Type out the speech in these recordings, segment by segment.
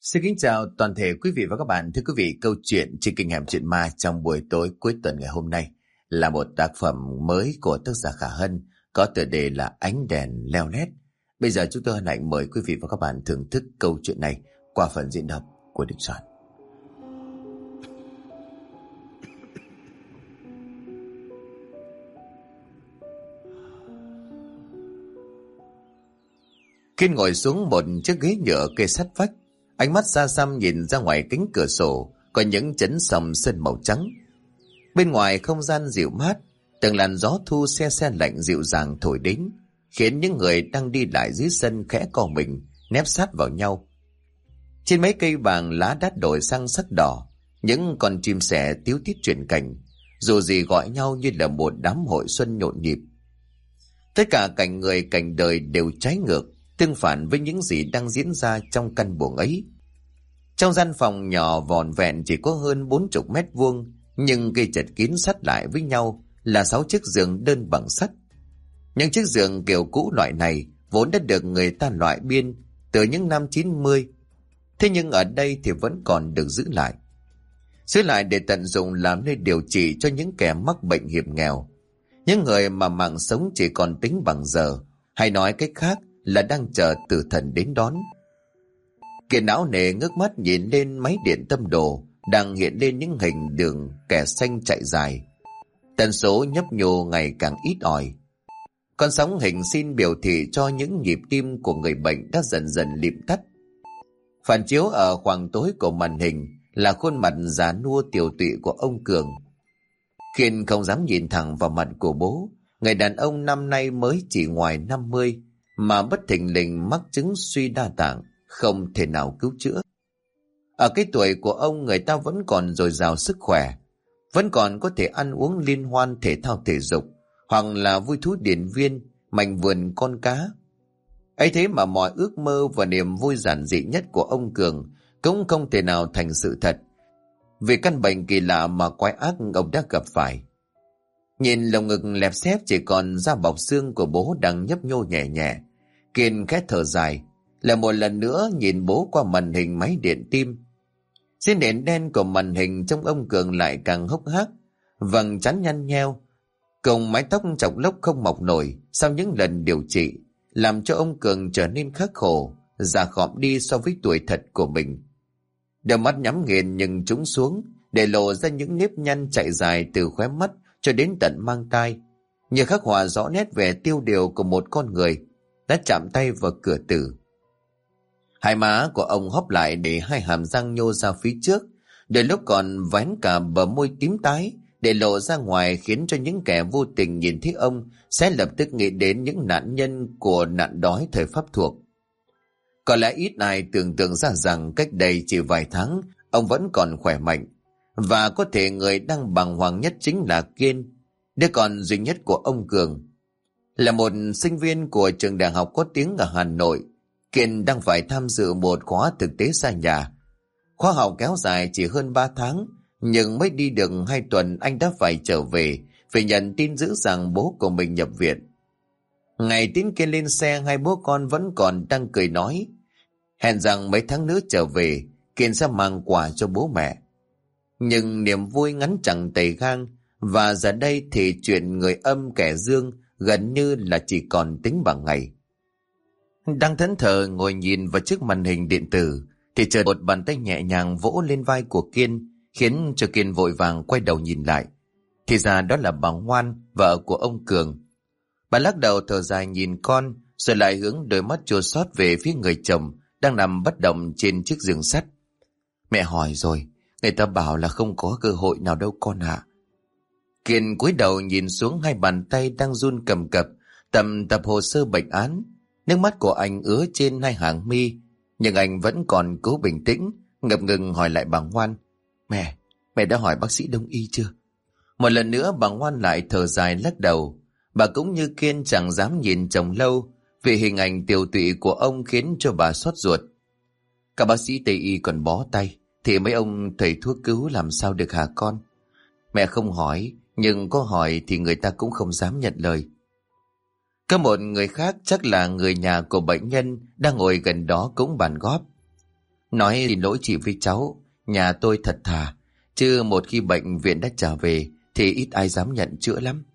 Xin kính chào toàn thể quý vị và các bạn. Thưa quý vị, câu chuyện trên kênh Hẻm Chuyện Ma trong buổi tối cuối tuần ngày hôm nay là một tác phẩm mới của tác giả Khả Hân có tựa đề là Ánh Đèn Leo Lét. Bây giờ chúng tôi hân hạnh mời quý vị và các bạn thưởng thức câu chuyện này qua phần diễn đọc của Đình Soạn. Kiên ngồi xuống một chiếc ghế nhựa kê sát vách, ánh mắt xa xăm nhìn ra ngoài cánh cửa sổ có những chấn sòng sơn màu trắng. Bên ngoài không gian dịu mát, từng làn gió thu se se lạnh dịu dàng thổi đến, khiến những người đang đi lại dưới sân khẽ co mình, nép sát vào nhau. Trên mấy cây vàng lá đã đổi sang sắc đỏ, những con chim sẻ tíu tít chuyển cảnh, dù gì gọi nhau như là một đám hội xuân nhộn nhịp. Tất cả cảnh người cảnh đời đều trái ngược, tương phản với những gì đang diễn ra trong căn buồng ấy. Trong gian phòng nhỏ vỏn vẹn chỉ có hơn 40 mét vuông, nhưng gây chật kín sát lại với nhau là 6 chiếc giường đơn bằng sắt. Những chiếc giường kiểu cũ loại này vốn đã được người ta loại biên từ những năm 90. Thế nhưng ở đây thì vẫn còn được giữ lại. Giữ lại để tận dụng làm nơi điều trị cho những kẻ mắc bệnh hiểm nghèo. Những người mà mạng sống chỉ còn tính bằng giờ, hay nói cách khác là đang chờ tử thần đến đón. Kiệt não nề ngước mắt nhìn lên máy điện tâm đồ đang hiện lên những hình đường kẻ xanh chạy dài. Tần số nhấp nhô ngày càng ít ỏi. Con sóng hình xin biểu thị cho những nhịp tim của người bệnh đã dần dần lịm tắt. Phản chiếu ở khoảng tối của màn hình là khuôn mặt già nua tiều tụy của ông Cường. Kiên không dám nhìn thẳng vào mặt của bố, người đàn ông năm nay mới chỉ ngoài 50 mà bất thình lình mắc chứng suy đa tạng, không thể nào cứu chữa. Ở cái tuổi của ông, người ta vẫn còn dồi dào sức khỏe, vẫn còn có thể ăn uống liên hoan thể thao thể dục, hoặc là vui thú điển viên, mảnh vườn con cá. Ấy thế mà mọi ước mơ và niềm vui giản dị nhất của ông Cường cũng không thể nào thành sự thật, vì căn bệnh kỳ lạ mà quái ác ông đã gặp phải. Nhìn lồng ngực lẹp xép chỉ còn da bọc xương của bố đang nhấp nhô nhẹ nhẹ, Kiên khẽ thở dài, lại một lần nữa nhìn bố qua màn hình máy điện tim. Trên nền đen của màn hình trông ông Cường lại càng hốc hác, vầng trán nhăn nheo, cùng mái tóc chọc lốc không mọc nổi sau những lần điều trị, làm cho ông Cường trở nên khắc khổ, già khọm đi so với tuổi thật của mình. Đôi mắt nhắm nghiền nhưng trũng xuống, để lộ ra những nếp nhăn chạy dài từ khóe mắt cho đến tận mang tai, như khắc họa rõ nét vẻ tiêu điều của một con người đã chạm tay vào cửa tử. Hai má của ông hóp lại để hai hàm răng nhô ra phía trước, đôi lúc còn vén cả bờ môi tím tái để lộ ra ngoài, khiến cho những kẻ vô tình nhìn thấy ông sẽ lập tức nghĩ đến những nạn nhân của nạn đói thời Pháp thuộc. Có lẽ ít ai tưởng tượng ra rằng cách đây chỉ vài tháng ông vẫn còn khỏe mạnh, và có thể người đang bàng hoàng nhất chính là Kiên, đứa con duy nhất của ông Cường. Là một sinh viên của trường đại học có tiếng ở Hà Nội, Kiên đang phải tham dự một khóa thực tế xa nhà. Khóa học kéo dài chỉ hơn 3 tháng, nhưng mới đi được 2 tuần anh đã phải trở về, phải nhận tin dữ rằng bố của mình nhập viện. Ngày tiến Kiên lên xe, hai bố con vẫn còn đang cười nói, hẹn rằng mấy tháng nữa trở về, Kiên sẽ mang quà cho bố mẹ. Nhưng niềm vui ngắn chẳng tầy gang, và giờ đây thì chuyện người âm kẻ dương gần như là chỉ còn tính bằng ngày. Đang thẫn thờ ngồi nhìn vào chiếc màn hình điện tử, thì chợt một bàn tay nhẹ nhàng vỗ lên vai của Kiên, khiến cho Kiên vội vàng quay đầu nhìn lại. Thì ra đó là bà Ngoan, vợ của ông Cường. Bà lắc đầu thở dài nhìn con, rồi lại hướng đôi mắt chua xót về phía người chồng đang nằm bất động trên chiếc giường sắt. Mẹ hỏi rồi, người ta bảo là không có cơ hội nào đâu con ạ. Kiên cúi đầu nhìn xuống hai bàn tay đang run cầm cập tầm tập hồ sơ bệnh án. Nước mắt của anh ứa trên hai hàng mi, nhưng anh vẫn còn cố bình tĩnh, ngập ngừng hỏi lại bà Ngoan, mẹ đã hỏi bác sĩ đông y chưa? Một lần nữa bà Ngoan lại thở dài lắc đầu. Bà cũng như Kiên chẳng dám nhìn chồng lâu, vì hình ảnh tiều tụy của ông khiến cho bà xót ruột. Các bác sĩ Tây y còn bó tay, thì mấy ông thầy thuốc cứu làm sao được hả con? Mẹ không hỏi, nhưng có hỏi thì người ta cũng không dám nhận lời. Có một người khác, chắc là người nhà của bệnh nhân, đang ngồi gần đó cũng bàn góp. Nói xin lỗi chị với cháu, nhà tôi thật thà, chứ một khi bệnh viện đã trở về thì ít ai dám nhận chữa lắm.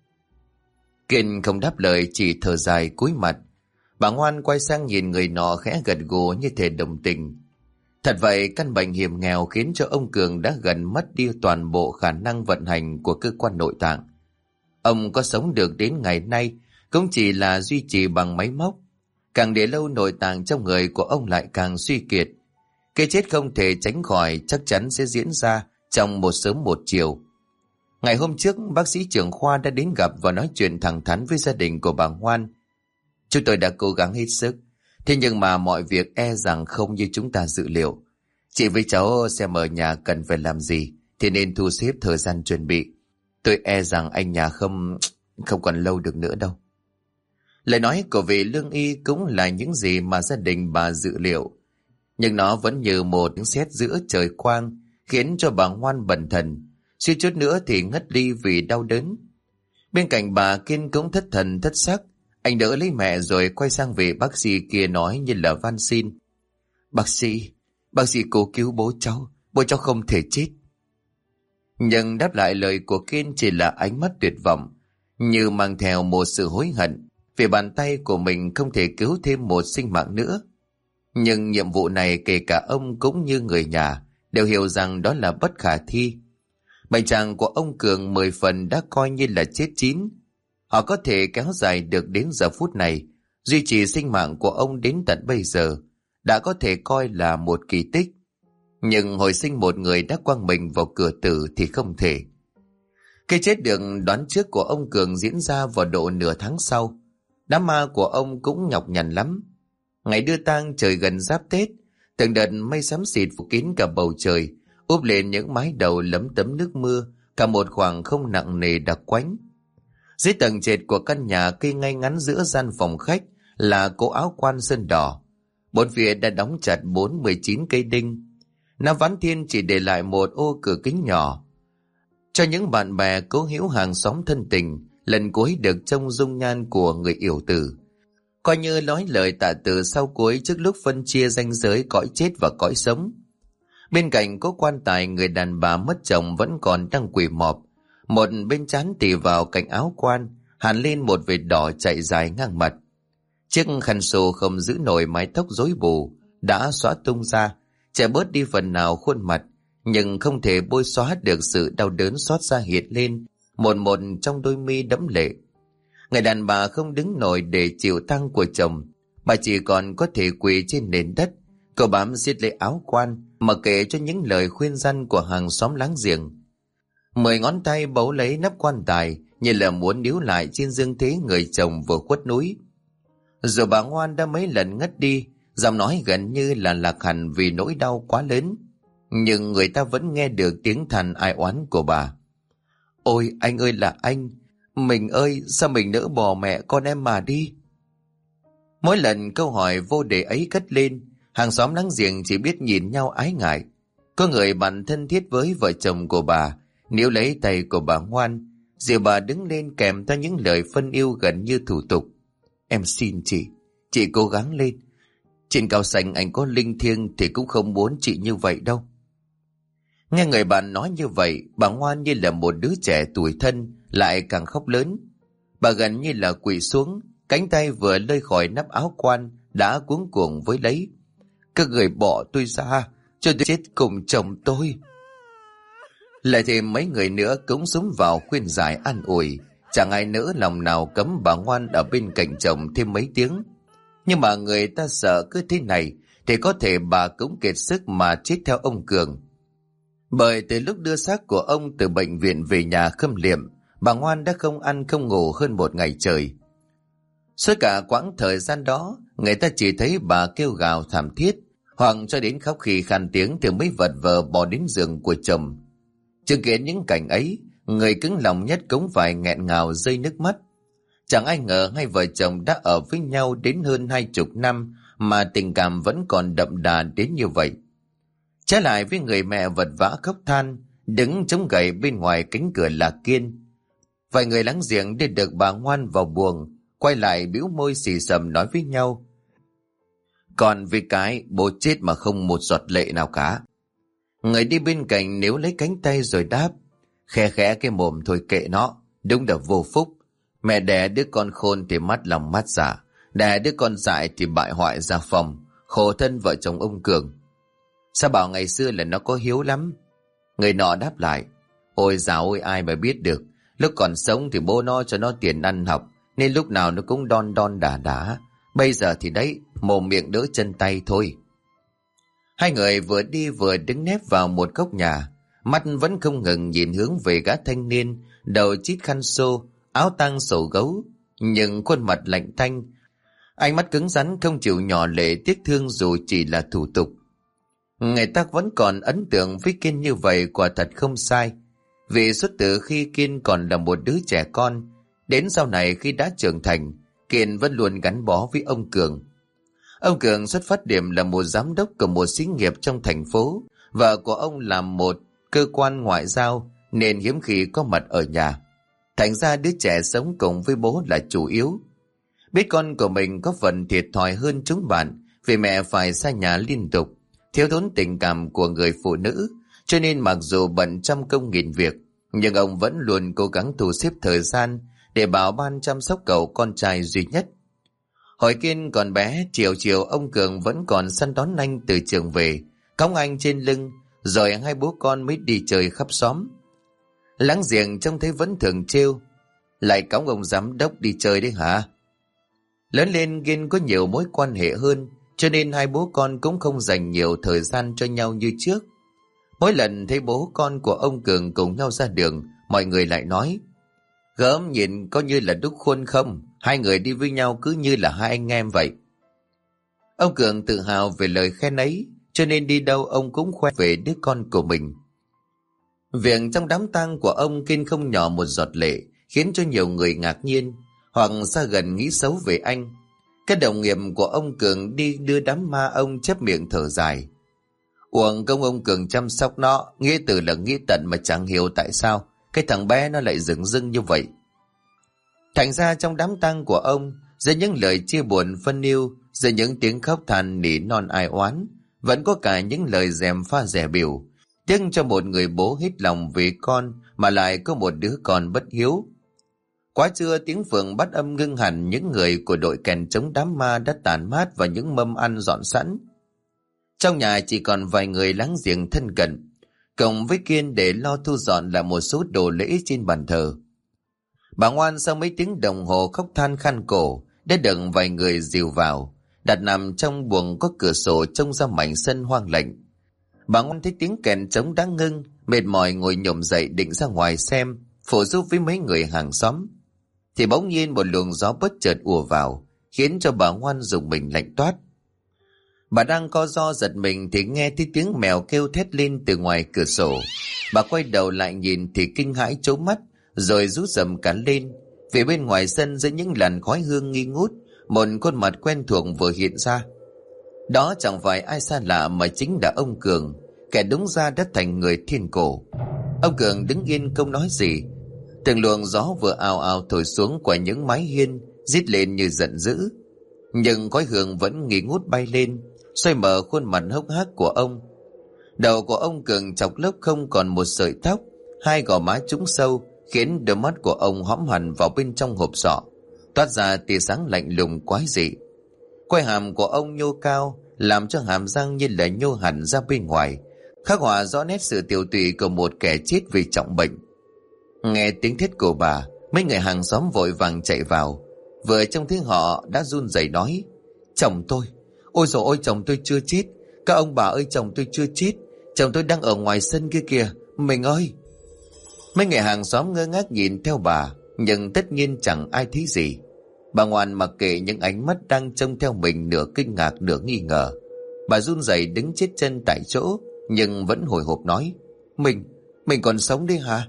Kiên không đáp lời, chỉ thở dài cúi mặt. Bà Ngoan quay sang nhìn người nọ khẽ gật gù như thể đồng tình. Thật vậy, căn bệnh hiểm nghèo khiến cho ông Cường đã gần mất đi toàn bộ khả năng vận hành của cơ quan nội tạng. Ông có sống được đến ngày nay cũng chỉ là duy trì bằng máy móc. Càng để lâu, nội tạng trong người của ông lại càng suy kiệt. Cái chết không thể tránh khỏi, chắc chắn sẽ diễn ra trong một sớm một chiều. Ngày hôm trước, bác sĩ trưởng khoa đã đến gặp và nói chuyện thẳng thắn với gia đình của bà Ngoan. Chúng tôi đã cố gắng hết sức, thế nhưng mà mọi việc e rằng không như chúng ta dự liệu. Chị với cháu xem ở nhà cần phải làm gì thì nên thu xếp thời gian chuẩn bị. Tôi e rằng anh nhà không còn lâu được nữa đâu. Lời nói của vị lương y cũng là những gì mà gia đình bà dự liệu, nhưng nó vẫn như một tiếng sét giữa trời quang, khiến cho bà Ngoan bần thần, suýt chút nữa thì ngất đi vì đau đớn. Bên cạnh bà, Kiên cũng thất thần thất sắc. Anh đỡ lấy mẹ rồi quay sang vị bác sĩ kia nói như là van xin. Bác sĩ cố cứu bố cháu không thể chết. Nhưng đáp lại lời của Kiên chỉ là ánh mắt tuyệt vọng, như mang theo một sự hối hận vì bàn tay của mình không thể cứu thêm một sinh mạng nữa. Nhưng nhiệm vụ này kể cả ông cũng như người nhà đều hiểu rằng đó là bất khả thi. Bệnh trạng của ông Cường 10 phần đã coi như là chết chín. Họ có thể kéo dài được đến giờ phút này, duy trì sinh mạng của ông đến tận bây giờ, đã có thể coi là một kỳ tích. Nhưng hồi sinh một người đã quăng mình vào cửa tử thì không thể. Cái chết được đoán trước của ông Cường diễn ra vào độ nửa tháng sau. Đám ma của ông cũng nhọc nhằn lắm. Ngày đưa tang trời gần giáp Tết, từng đợt mây xám xịt phủ kín cả bầu trời, úp lên những mái đầu lấm tấm nước mưa, cả một khoảng không nặng nề đặc quánh. Dưới tầng trệt của căn nhà, cây ngay ngắn giữa gian phòng khách là cỗ áo quan sơn đỏ. Bốn phía đã đóng chặt 19 cây đinh. Nam Ván Thiên chỉ để lại một ô cửa kính nhỏ. Cho những bạn bè cố hữu hàng xóm thân tình, lần cuối được trông dung nhan của người yểu tử, coi như nói lời tạ từ sau cuối trước lúc phân chia ranh giới cõi chết và cõi sống. Bên cạnh có quan tài, người đàn bà mất chồng vẫn còn đang quỳ mọp, một bên trán tì vào cạnh áo quan, hàn lên một vệt đỏ chạy dài ngang mặt. Chiếc khăn xù không giữ nổi mái tóc rối bù đã xóa tung ra, che bớt đi phần nào khuôn mặt, nhưng không thể bôi xóa được sự đau đớn xót xa hiện lên một trong đôi mi đẫm lệ. Người đàn bà không đứng nổi để chịu tang của chồng, bà chỉ còn có thể quỳ trên nền đất. Cô bám siết lấy áo quan, mặc kệ cho những lời khuyên răn của hàng xóm láng giềng. 10 ngón tay bấu lấy nắp quan tài, như là muốn níu lại trên dương thế người chồng vừa khuất núi. Rồi bà Ngoan đã mấy lần ngất đi, giọng nói gần như là lạc hẳn vì nỗi đau quá lớn. Nhưng người ta vẫn nghe được tiếng than ai oán của bà. Ôi anh ơi là anh, mình ơi sao mình nỡ bỏ mẹ con em mà đi. Mỗi lần câu hỏi vô đề ấy cất lên, hàng xóm láng giềng chỉ biết nhìn nhau ái ngại. Có người bạn thân thiết với vợ chồng của bà níu lấy tay của bà Ngoan, dìu bà đứng lên kèm theo những lời phân yêu gần như thủ tục. Em xin chị cố gắng lên. Trên cao xanh anh có linh thiêng thì cũng không muốn chị như vậy đâu. Nghe người bạn nói như vậy, bà Ngoan như là một đứa trẻ tủi thân, lại càng khóc lớn. Bà gần như là quỳ xuống, cánh tay vừa lơi khỏi nắp áo quan đã cuống cuồng với lấy. Các người bỏ tôi ra, cho tôi chết cùng chồng tôi. Lại thêm mấy người nữa cũng xúm vào khuyên giải an ủi. Chẳng ai nỡ lòng nào cấm bà Ngoan ở bên cạnh chồng thêm mấy tiếng. Nhưng mà người ta sợ cứ thế này thì có thể bà cũng kiệt sức mà chết theo ông Cường. Bởi từ lúc đưa xác của ông từ bệnh viện về nhà khâm liệm, bà Ngoan đã không ăn không ngủ hơn một ngày trời. Suốt cả quãng thời gian đó, người ta chỉ thấy bà kêu gào thảm thiết, hoặc cho đến khóc khi khan tiếng thì mới vật vờ bỏ đến giường của chồng. Chứng kiến những cảnh ấy, người cứng lòng nhất cũng phải nghẹn ngào rơi nước mắt. Chẳng ai ngờ hai vợ chồng đã ở với nhau đến hơn 20 năm mà tình cảm vẫn còn đậm đà đến như vậy. Trái lại với người mẹ vật vã khóc than, đứng chống gậy bên ngoài cánh cửa là Kiên. Vài người láng giềng đưa được bà Ngoan vào buồng, quay lại bĩu môi xì xầm nói với nhau. Còn vì cái bố chết mà không một giọt lệ nào cả. Người đi bên cạnh nếu lấy cánh tay rồi đáp: Khe khẽ cái mồm thôi kệ nó, đúng là vô phúc. Mẹ đẻ đứa con khôn thì mắt lòng mắt dạ, đẻ đứa con dại thì bại hoại gia phòng, khổ thân vợ chồng ông Cường. Sao bảo ngày xưa là nó có hiếu lắm. Người nọ đáp lại: Ôi dào ôi, ai mà biết được. Lúc còn sống thì bố nó cho nó tiền ăn học, nên lúc nào nó cũng đon đon đả đả. Bây giờ thì đấy, mồm miệng đỡ chân tay thôi. Hai người vừa đi vừa đứng nép vào một góc nhà, mắt vẫn không ngừng nhìn hướng về gã thanh niên, đầu chít khăn xô, áo tang sổ gấu, nhưng khuôn mặt lạnh tanh, ánh mắt cứng rắn không chịu nhỏ lệ tiếc thương dù chỉ là thủ tục. Người ta vẫn còn ấn tượng với Kiên như vậy quả thật không sai, vì xuất từ khi Kiên còn là một đứa trẻ con, đến sau này khi đã trưởng thành, Kiên vẫn luôn gắn bó với ông Cường. Ông Cường xuất phát điểm là một giám đốc của một xí nghiệp trong thành phố, vợ của ông làm một cơ quan ngoại giao nên hiếm khi có mặt ở nhà. Thành ra đứa trẻ sống cùng với bố là chủ yếu. Biết con của mình có phần thiệt thòi hơn chúng bạn vì mẹ phải xa nhà liên tục, thiếu thốn tình cảm của người phụ nữ, cho nên mặc dù bận trăm công nghìn việc, nhưng ông vẫn luôn cố gắng thu xếp thời gian để bảo ban chăm sóc cậu con trai duy nhất. Hồi Kiên còn bé, chiều chiều ông Cường vẫn còn săn đón anh từ trường về, cõng anh trên lưng, rồi hai bố con mới đi chơi khắp xóm. Láng giềng trông thấy vẫn thường trêu: Lại cõng ông giám đốc đi chơi đấy hả? Lớn lên Kiên có nhiều mối quan hệ hơn, cho nên hai bố con cũng không dành nhiều thời gian cho nhau như trước. Mỗi lần thấy bố con của ông Cường cùng nhau ra đường, mọi người lại nói: Gớm nhìn có như là đúc khuôn không? Hai người đi với nhau cứ như là hai anh em vậy. Ông Cường tự hào về lời khen ấy, cho nên đi đâu ông cũng khoe về đứa con của mình. Việc trong đám tang của ông Kiên không nhỏ một giọt lệ, khiến cho nhiều người ngạc nhiên, hoặc xa gần nghĩ xấu về anh. Các đồng nghiệp của ông Cường đi đưa đám ma ông chép miệng thở dài: Uổng công ông Cường chăm sóc nó, nghĩa tử là nghĩa tận mà chẳng hiểu tại sao cái thằng bé nó lại dửng dưng như vậy. Thành ra trong đám tang của ông, giữa những lời chia buồn phân yêu, giữa những tiếng khóc than nỉ non ai oán, vẫn có cả những lời dèm pha dè bỉu, tiếc cho một người bố hết lòng vì con mà lại có một đứa con bất hiếu. Quá trưa tiếng phượng bắt âm ngưng hẳn, những người của đội kèn chống đám ma đã tản mát vào những mâm ăn dọn sẵn. Trong nhà chỉ còn vài người láng giềng thân cận, cộng với Kiên để lo thu dọn lại một số đồ lễ trên bàn thờ. Bà Ngoan sau mấy tiếng đồng hồ khóc than khăn cổ đã được vài người dìu vào, đặt nằm trong buồng có cửa sổ trông ra mảnh sân hoang lạnh. Bà Ngoan thấy tiếng kèn trống đã ngưng, mệt mỏi ngồi nhổm dậy định ra ngoài xem, phụ giúp với mấy người hàng xóm. Thì bỗng nhiên một luồng gió bất chợt ùa vào, khiến cho bà Ngoan rùng mình lạnh toát. Bà đang co ro giật mình thì nghe thấy tiếng mèo kêu thét lên từ ngoài cửa sổ. Bà quay đầu lại nhìn thì kinh hãi trố mắt, rồi rú rầm cả lên, vì bên ngoài sân dưới những làn khói hương nghi ngút, một khuôn mặt quen thuộc vừa hiện ra. Đó chẳng phải ai xa lạ mà chính là ông Cường, kẻ đúng ra đã thành người thiên cổ. Ông Cường đứng yên không nói gì. Từng luồng gió vừa ào ào thổi xuống qua những mái hiên, rít lên như giận dữ. Nhưng khói hương vẫn nghi ngút bay lên, xoay mở khuôn mặt hốc hác của ông. Đầu của ông Cường chọc lốc không còn một sợi tóc, hai gò má trũng sâu khiến đôi mắt của ông hõm hẳn vào bên trong hộp sọ, toát ra tia sáng lạnh lùng quái dị. Quai hàm của ông nhô cao, làm cho hàm răng như là nhô hẳn ra bên ngoài, khắc họa rõ nét sự tiều tụy của một kẻ chết vì trọng bệnh. Nghe tiếng thét của bà, mấy người hàng xóm vội vàng chạy vào, vừa trông thấy họ đã run rẩy nói: Chồng tôi, ôi dồi ôi, chồng tôi chưa chết. Các ông bà ơi, chồng tôi chưa chết, chồng tôi đang ở ngoài sân kia kìa, mình ơi. Mấy người hàng xóm ngơ ngác nhìn theo bà, nhưng tất nhiên chẳng ai thấy gì. Bà Ngoan mặc kệ những ánh mắt đang trông theo mình, nửa kinh ngạc nửa nghi ngờ. Bà run rẩy đứng chết chân tại chỗ, nhưng vẫn hồi hộp nói: Mình còn sống đấy hả?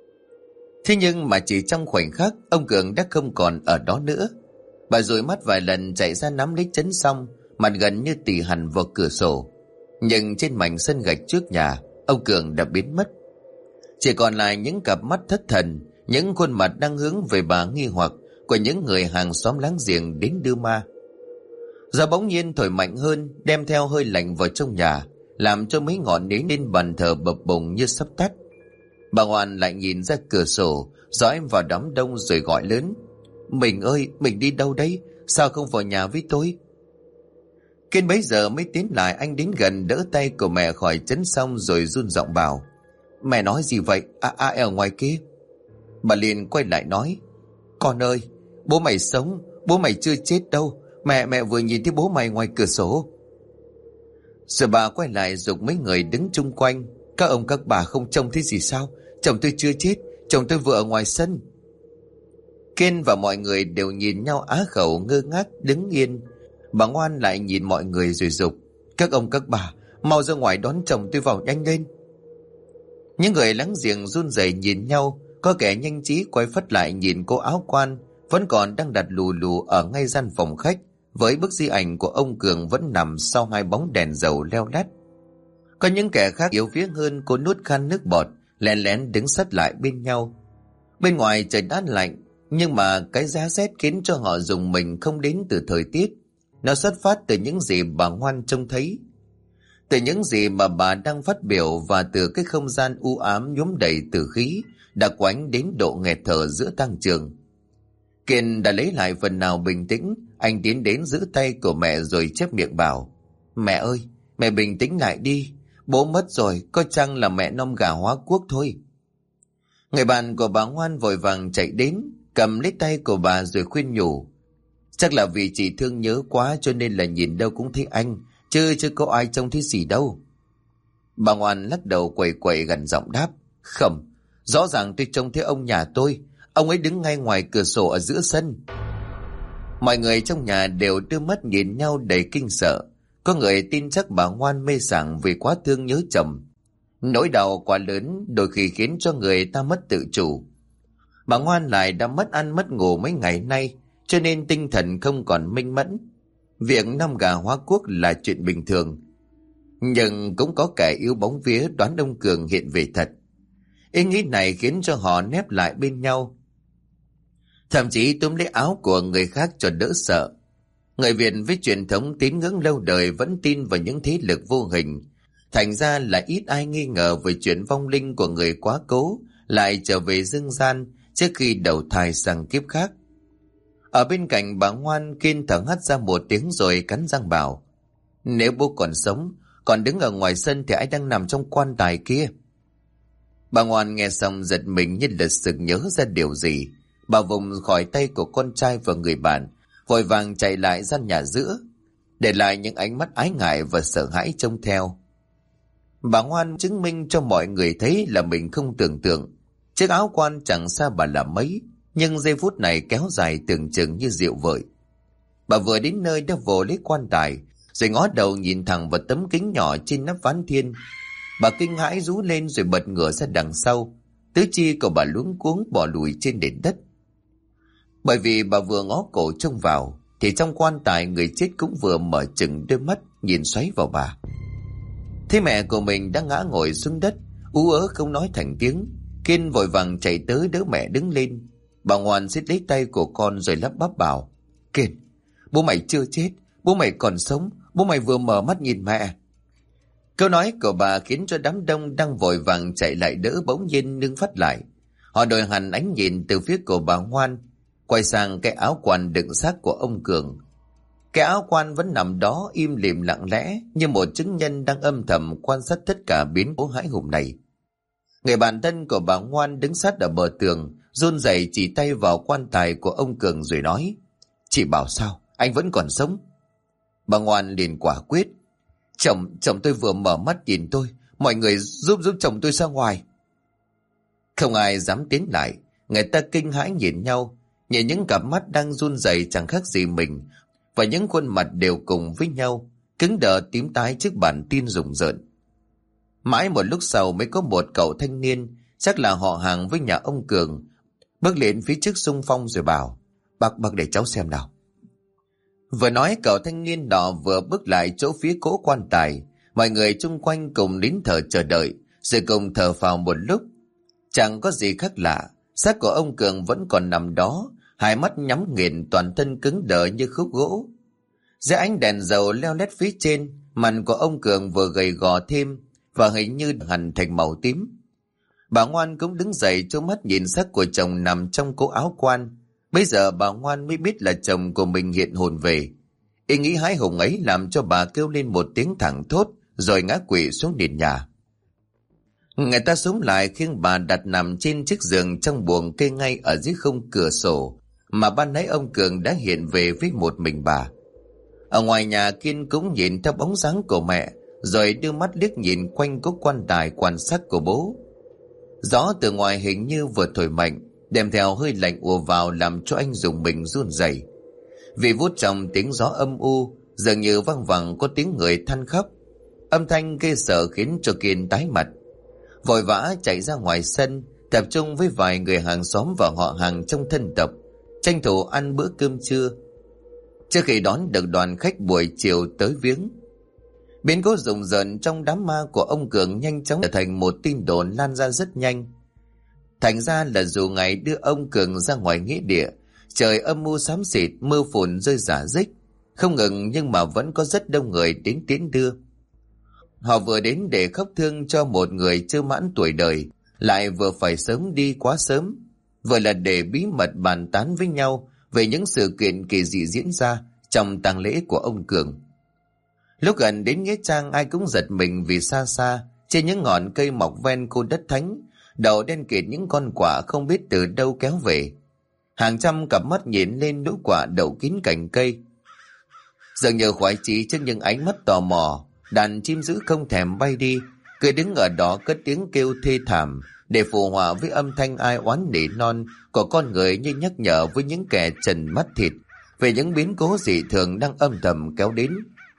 Thế nhưng mà chỉ trong khoảnh khắc, ông Cường đã không còn ở đó nữa. Bà dụi mắt vài lần chạy ra nắm lấy chấn xong, mặt gần như tì hẳn vào cửa sổ. Nhưng trên mảnh sân gạch trước nhà, ông Cường đã biến mất. Chỉ còn lại những cặp mắt thất thần, những khuôn mặt đang hướng về bà nghi hoặc của những người hàng xóm láng giềng đến đưa ma. Gió bỗng nhiên thổi mạnh hơn, đem theo hơi lạnh vào trong nhà, làm cho mấy ngọn nến trên bàn thờ bập bùng như sắp tắt. Bà Ngoan lại nhìn ra cửa sổ, dõi vào đám đông rồi gọi lớn: Mình ơi, mình đi đâu đấy? Sao không vào nhà với tôi? Kiên bấy giờ mới tiến lại, anh đến gần đỡ tay của mẹ khỏi chấn xong rồi run giọng bảo: Mẹ nói gì vậy? Ai ở ngoài kia? Bà liền quay lại nói: Con ơi, bố mày sống, bố mày chưa chết đâu. Mẹ vừa nhìn thấy bố mày ngoài cửa sổ. Rồi bà quay lại giục mấy người đứng chung quanh: Các ông các bà không trông thấy gì sao? Chồng tôi chưa chết, chồng tôi vừa ở ngoài sân. Kiên và mọi người đều nhìn nhau á khẩu ngơ ngác đứng yên. Bà Ngoan lại nhìn mọi người rồi giục: Các ông các bà, mau ra ngoài đón chồng tôi vào nhanh lên. Những người láng giềng run rẩy nhìn nhau, có kẻ nhanh trí quay phắt lại nhìn cô áo quan vẫn còn đang đặt lù lù ở ngay gian phòng khách, với bức di ảnh của ông Cường vẫn nằm sau hai bóng đèn dầu leo lét. Có những kẻ khác yếu vía hơn, cô nuốt khan nước bọt, lén lén đứng sát lại bên nhau. Bên ngoài trời đã lạnh, nhưng mà cái giá rét khiến cho họ rùng mình không đến từ thời tiết. Nó xuất phát từ những gì bà Ngoan trông thấy, từ những gì mà bà đang phát biểu, và từ cái không gian u ám nhuốm đầy tử khí, đặc quánh đến độ nghẹt thở giữa tang trường. Kiên đã lấy lại phần nào bình tĩnh, anh tiến đến giữ tay của mẹ rồi chép miệng bảo: Mẹ ơi, mẹ bình tĩnh lại đi. Bố mất rồi, có chăng là mẹ nom gà hóa quốc thôi. Người bạn của bà Ngoan vội vàng chạy đến, cầm lấy tay của bà rồi khuyên nhủ: Chắc là vì chị thương nhớ quá cho nên là nhìn đâu cũng thấy anh, chứ có ai trông thấy gì đâu. Bà Ngoan lắc đầu quẩy quẩy gần giọng đáp: Không, rõ ràng tôi trông thấy ông nhà tôi. Ông ấy đứng ngay ngoài cửa sổ ở giữa sân. Mọi người trong nhà đều đưa mắt nhìn nhau đầy kinh sợ. Có người tin chắc bà Ngoan mê sảng vì quá thương nhớ chồng. Nỗi đau quá lớn đôi khi khiến cho người ta mất tự chủ. Bà Ngoan lại đã mất ăn mất ngủ mấy ngày nay, cho nên tinh thần không còn minh mẫn. Việc năm gà hóa quốc là chuyện bình thường, nhưng cũng có kẻ yếu bóng vía đoán ông Cường hiện về thật. Ý nghĩ này khiến cho họ nép lại bên nhau, thậm chí túm lấy áo của người khác cho đỡ sợ. Người Việt với truyền thống tín ngưỡng lâu đời vẫn tin vào những thế lực vô hình, thành ra là ít ai nghi ngờ về chuyện vong linh của người quá cố lại trở về dương gian trước khi đầu thai sang kiếp khác. Ở bên cạnh bà Ngoan, Kiên thở hắt ra một tiếng rồi cắn răng bảo: Nếu bố còn sống, còn đứng ở ngoài sân thì anh đang nằm trong quan tài kia. Bà Ngoan nghe xong giật mình như là sực nhớ ra điều gì. Bà vùng khỏi tay của con trai và người bạn, vội vàng chạy lại gian nhà giữa, để lại những ánh mắt ái ngại và sợ hãi trông theo. Bà Ngoan chứng minh cho mọi người thấy là mình không tưởng tượng. Chiếc áo quan chẳng xa bà là mấy, nhưng giây phút này kéo dài tưởng chừng như rượu vợi. Bà vừa đến nơi đã vồ lấy quan tài, rồi ngó đầu nhìn thẳng vào tấm kính nhỏ trên nắp ván thiên. Bà kinh hãi rú lên rồi bật ngửa ra đằng sau, tứ chi của bà luống cuống bò lùi trên nền đất. Bởi vì bà vừa ngó cổ trông vào, thì trong quan tài người chết cũng vừa mở chừng đôi mắt nhìn xoáy vào bà. Thế mẹ của mình đã ngã ngồi xuống đất, ú ớ không nói thành tiếng. Kiên vội vàng chạy tới đỡ mẹ đứng lên. Bà Ngoan siết lấy tay của con rồi lắp bắp bảo: Kiên, bố mày chưa chết, bố mày còn sống, bố mày vừa mở mắt nhìn mẹ. Câu nói của bà khiến cho đám đông đang vội vàng chạy lại đỡ bỗng nhiên ngưng phát lại. Họ đổi hẳn ánh nhìn từ phía của bà Ngoan, quay sang cái áo quan đựng xác của ông Cường. Cái áo quan vẫn nằm đó im lìm lặng lẽ, như một chứng nhân đang âm thầm quan sát tất cả biến cố hãi hùng này. Người bạn thân của bà Ngoan đứng sát ở bờ tường, run rẩy chỉ tay vào quan tài của ông Cường rồi nói: Chị bảo sao, anh vẫn còn sống. Bà Ngoan liền quả quyết: Chồng tôi vừa mở mắt nhìn tôi, mọi người giúp chồng tôi ra ngoài. Không ai dám tiến lại, người ta kinh hãi nhìn nhau, nhìn những cặp mắt đang run rẩy chẳng khác gì mình, và những khuôn mặt đều cùng với nhau, cứng đờ tím tái trước bản tin rùng rợn. Mãi một lúc sau mới có một cậu thanh niên, chắc là họ hàng với nhà ông Cường, bước lên phía trước xung phong rồi bảo: Bác để cháu xem nào. Vừa nói cậu thanh niên đó vừa bước lại chỗ phía cỗ quan tài. Mọi người chung quanh cùng nín thở chờ đợi, rồi cùng thở phào một lúc. Chẳng có gì khác lạ, xác của ông Cường vẫn còn nằm đó, hai mắt nhắm nghiền, toàn thân cứng đờ như khúc gỗ. Dưới ánh đèn dầu leo lét phía trên, mặt của ông Cường vừa gầy gò thêm và hình như hằn thành màu tím. Bà Ngoan cũng đứng dậy, trố mắt nhìn xác của chồng nằm trong cố áo quan. Bây giờ bà Ngoan mới biết là chồng của mình hiện hồn về. Ý nghĩ hãi hùng ấy làm cho bà kêu lên một tiếng thẳng thốt rồi ngã quỵ xuống nền nhà. Người ta xúm lại khiêng bà đặt nằm trên chiếc giường trong buồng kê ngay ở dưới khung cửa sổ mà ban nãy ông Cường đã hiện về với một mình bà. Ở ngoài nhà, Kiên cũng nhìn theo bóng dáng của mẹ rồi đưa mắt liếc nhìn quanh cố quan tài quan sát của bố. Gió từ ngoài hình như vừa thổi mạnh, đem theo hơi lạnh ùa vào làm cho anh dùng mình run rẩy. Vì vút trong tiếng gió âm u, dường như văng vẳng có tiếng người than khóc. Âm thanh ghê sợ khiến cho Kiên tái mặt. Vội vã chạy ra ngoài sân, tập trung với vài người hàng xóm và họ hàng trong thân tộc, tranh thủ ăn bữa cơm trưa trước khi đón được đoàn khách buổi chiều tới viếng. Biến cố rùng rợn trong đám ma của ông Cường nhanh chóng trở thành một tin đồn lan ra rất nhanh. Thành ra là dù ngày đưa ông Cường ra ngoài nghĩa địa, trời âm mưu xám xịt, mưa phùn rơi rả rích không ngừng, nhưng mà vẫn có rất đông người đến tiễn đưa. Họ vừa đến để khóc thương cho một người chưa mãn tuổi đời, lại vừa phải sớm đi quá sớm, vừa là để bí mật bàn tán với nhau về những sự kiện kỳ dị diễn ra trong tang lễ của ông Cường. Lúc gần đến nghĩa trang, ai cũng giật mình vì xa xa trên những ngọn cây mọc ven khu đất thánh đậu đen kịt những con quả không biết từ đâu kéo về. Hàng trăm cặp mắt nhìn lên lũ quả đậu kín cành cây, dường như khoái chí trước những ánh mắt tò mò. Đàn chim dữ không thèm bay đi, cứ đứng ở đó cất tiếng kêu thê thảm để phù hòa với âm thanh ai oán nỉ non của con người, như nhắc nhở với những kẻ trần mắt thịt về những biến cố dị thường đang âm thầm kéo đến.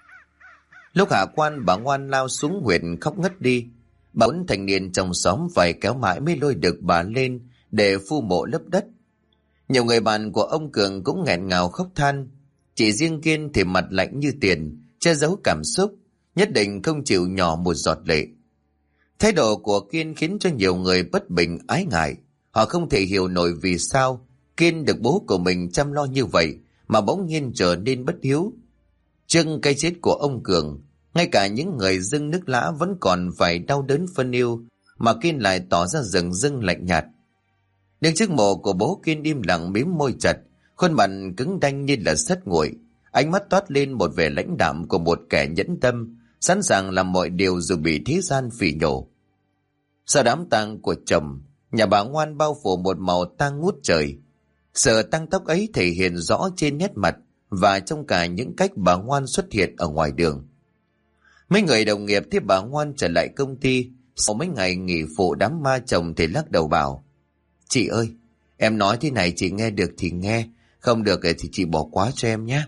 Lúc hạ quan, bà Ngoan lao xuống huyệt khóc ngất đi. Bà bốn thanh niên trong xóm phải kéo mãi mới lôi được bà lên để phu mộ lấp đất. Nhiều người bạn của ông Cường cũng nghẹn ngào khóc than. Chỉ riêng Kiên thì mặt lạnh như tiền, che giấu cảm xúc, nhất định không chịu nhỏ một giọt lệ. Thái độ của Kiên khiến cho nhiều người bất bình ái ngại. Họ không thể hiểu nổi vì sao Kiên được bố của mình chăm lo như vậy mà bỗng nhiên trở nên bất hiếu. Trước cái chết của ông Cường, ngay cả những người dưng nước lã vẫn còn phải đau đớn phân yêu, mà Kiên lại tỏ ra rừng rưng lạnh nhạt. Đứng trước mộ của bố, Kiên im lặng mím môi chặt, khuôn mặt cứng đanh như là sắt nguội, ánh mắt toát lên một vẻ lãnh đạm của một kẻ nhẫn tâm, sẵn sàng làm mọi điều dù bị thế gian phỉ nhổ. Sau đám tang của chồng, nhà bà Ngoan bao phủ một màu tang ngút trời. Sự tang tóc ấy thể hiện rõ trên nét mặt và trong cả những cách bà Ngoan xuất hiện ở ngoài đường. Mấy người đồng nghiệp thấy bà Ngoan trở lại công ty sau mấy ngày nghỉ phụ đám ma chồng thì lắc đầu bảo: "Chị ơi, em nói thế này chị nghe được thì nghe, không được thì chị bỏ qua cho em nhé."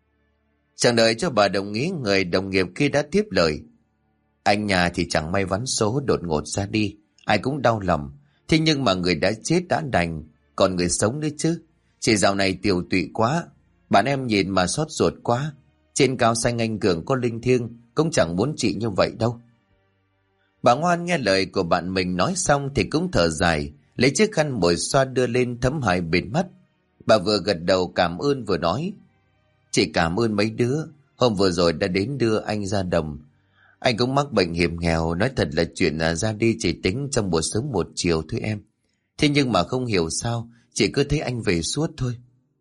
Chẳng đợi cho bà đồng ý, người đồng nghiệp kia đã tiếp lời: "Anh nhà thì chẳng may vắn số đột ngột ra đi, ai cũng đau lòng. Thế nhưng mà người đã chết đã đành, còn người sống nữa chứ. Chị dạo này tiều tụy quá, bạn em nhìn mà xót ruột quá. Trên cao xanh anh Cường có linh thiêng, cũng chẳng muốn chị như vậy đâu." Bà Ngoan nghe lời của bạn mình nói xong thì cũng thở dài, lấy chiếc khăn bồi xoa đưa lên thấm hai bên mắt. Bà vừa gật đầu cảm ơn vừa nói: "Chị cảm ơn mấy đứa, hôm vừa rồi đã đến đưa anh ra đồng. Anh cũng mắc bệnh hiểm nghèo, nói thật là chuyện ra đi chỉ tính trong một sớm một chiều thôi em. Thế nhưng mà không hiểu sao, chị cứ thấy anh về suốt thôi."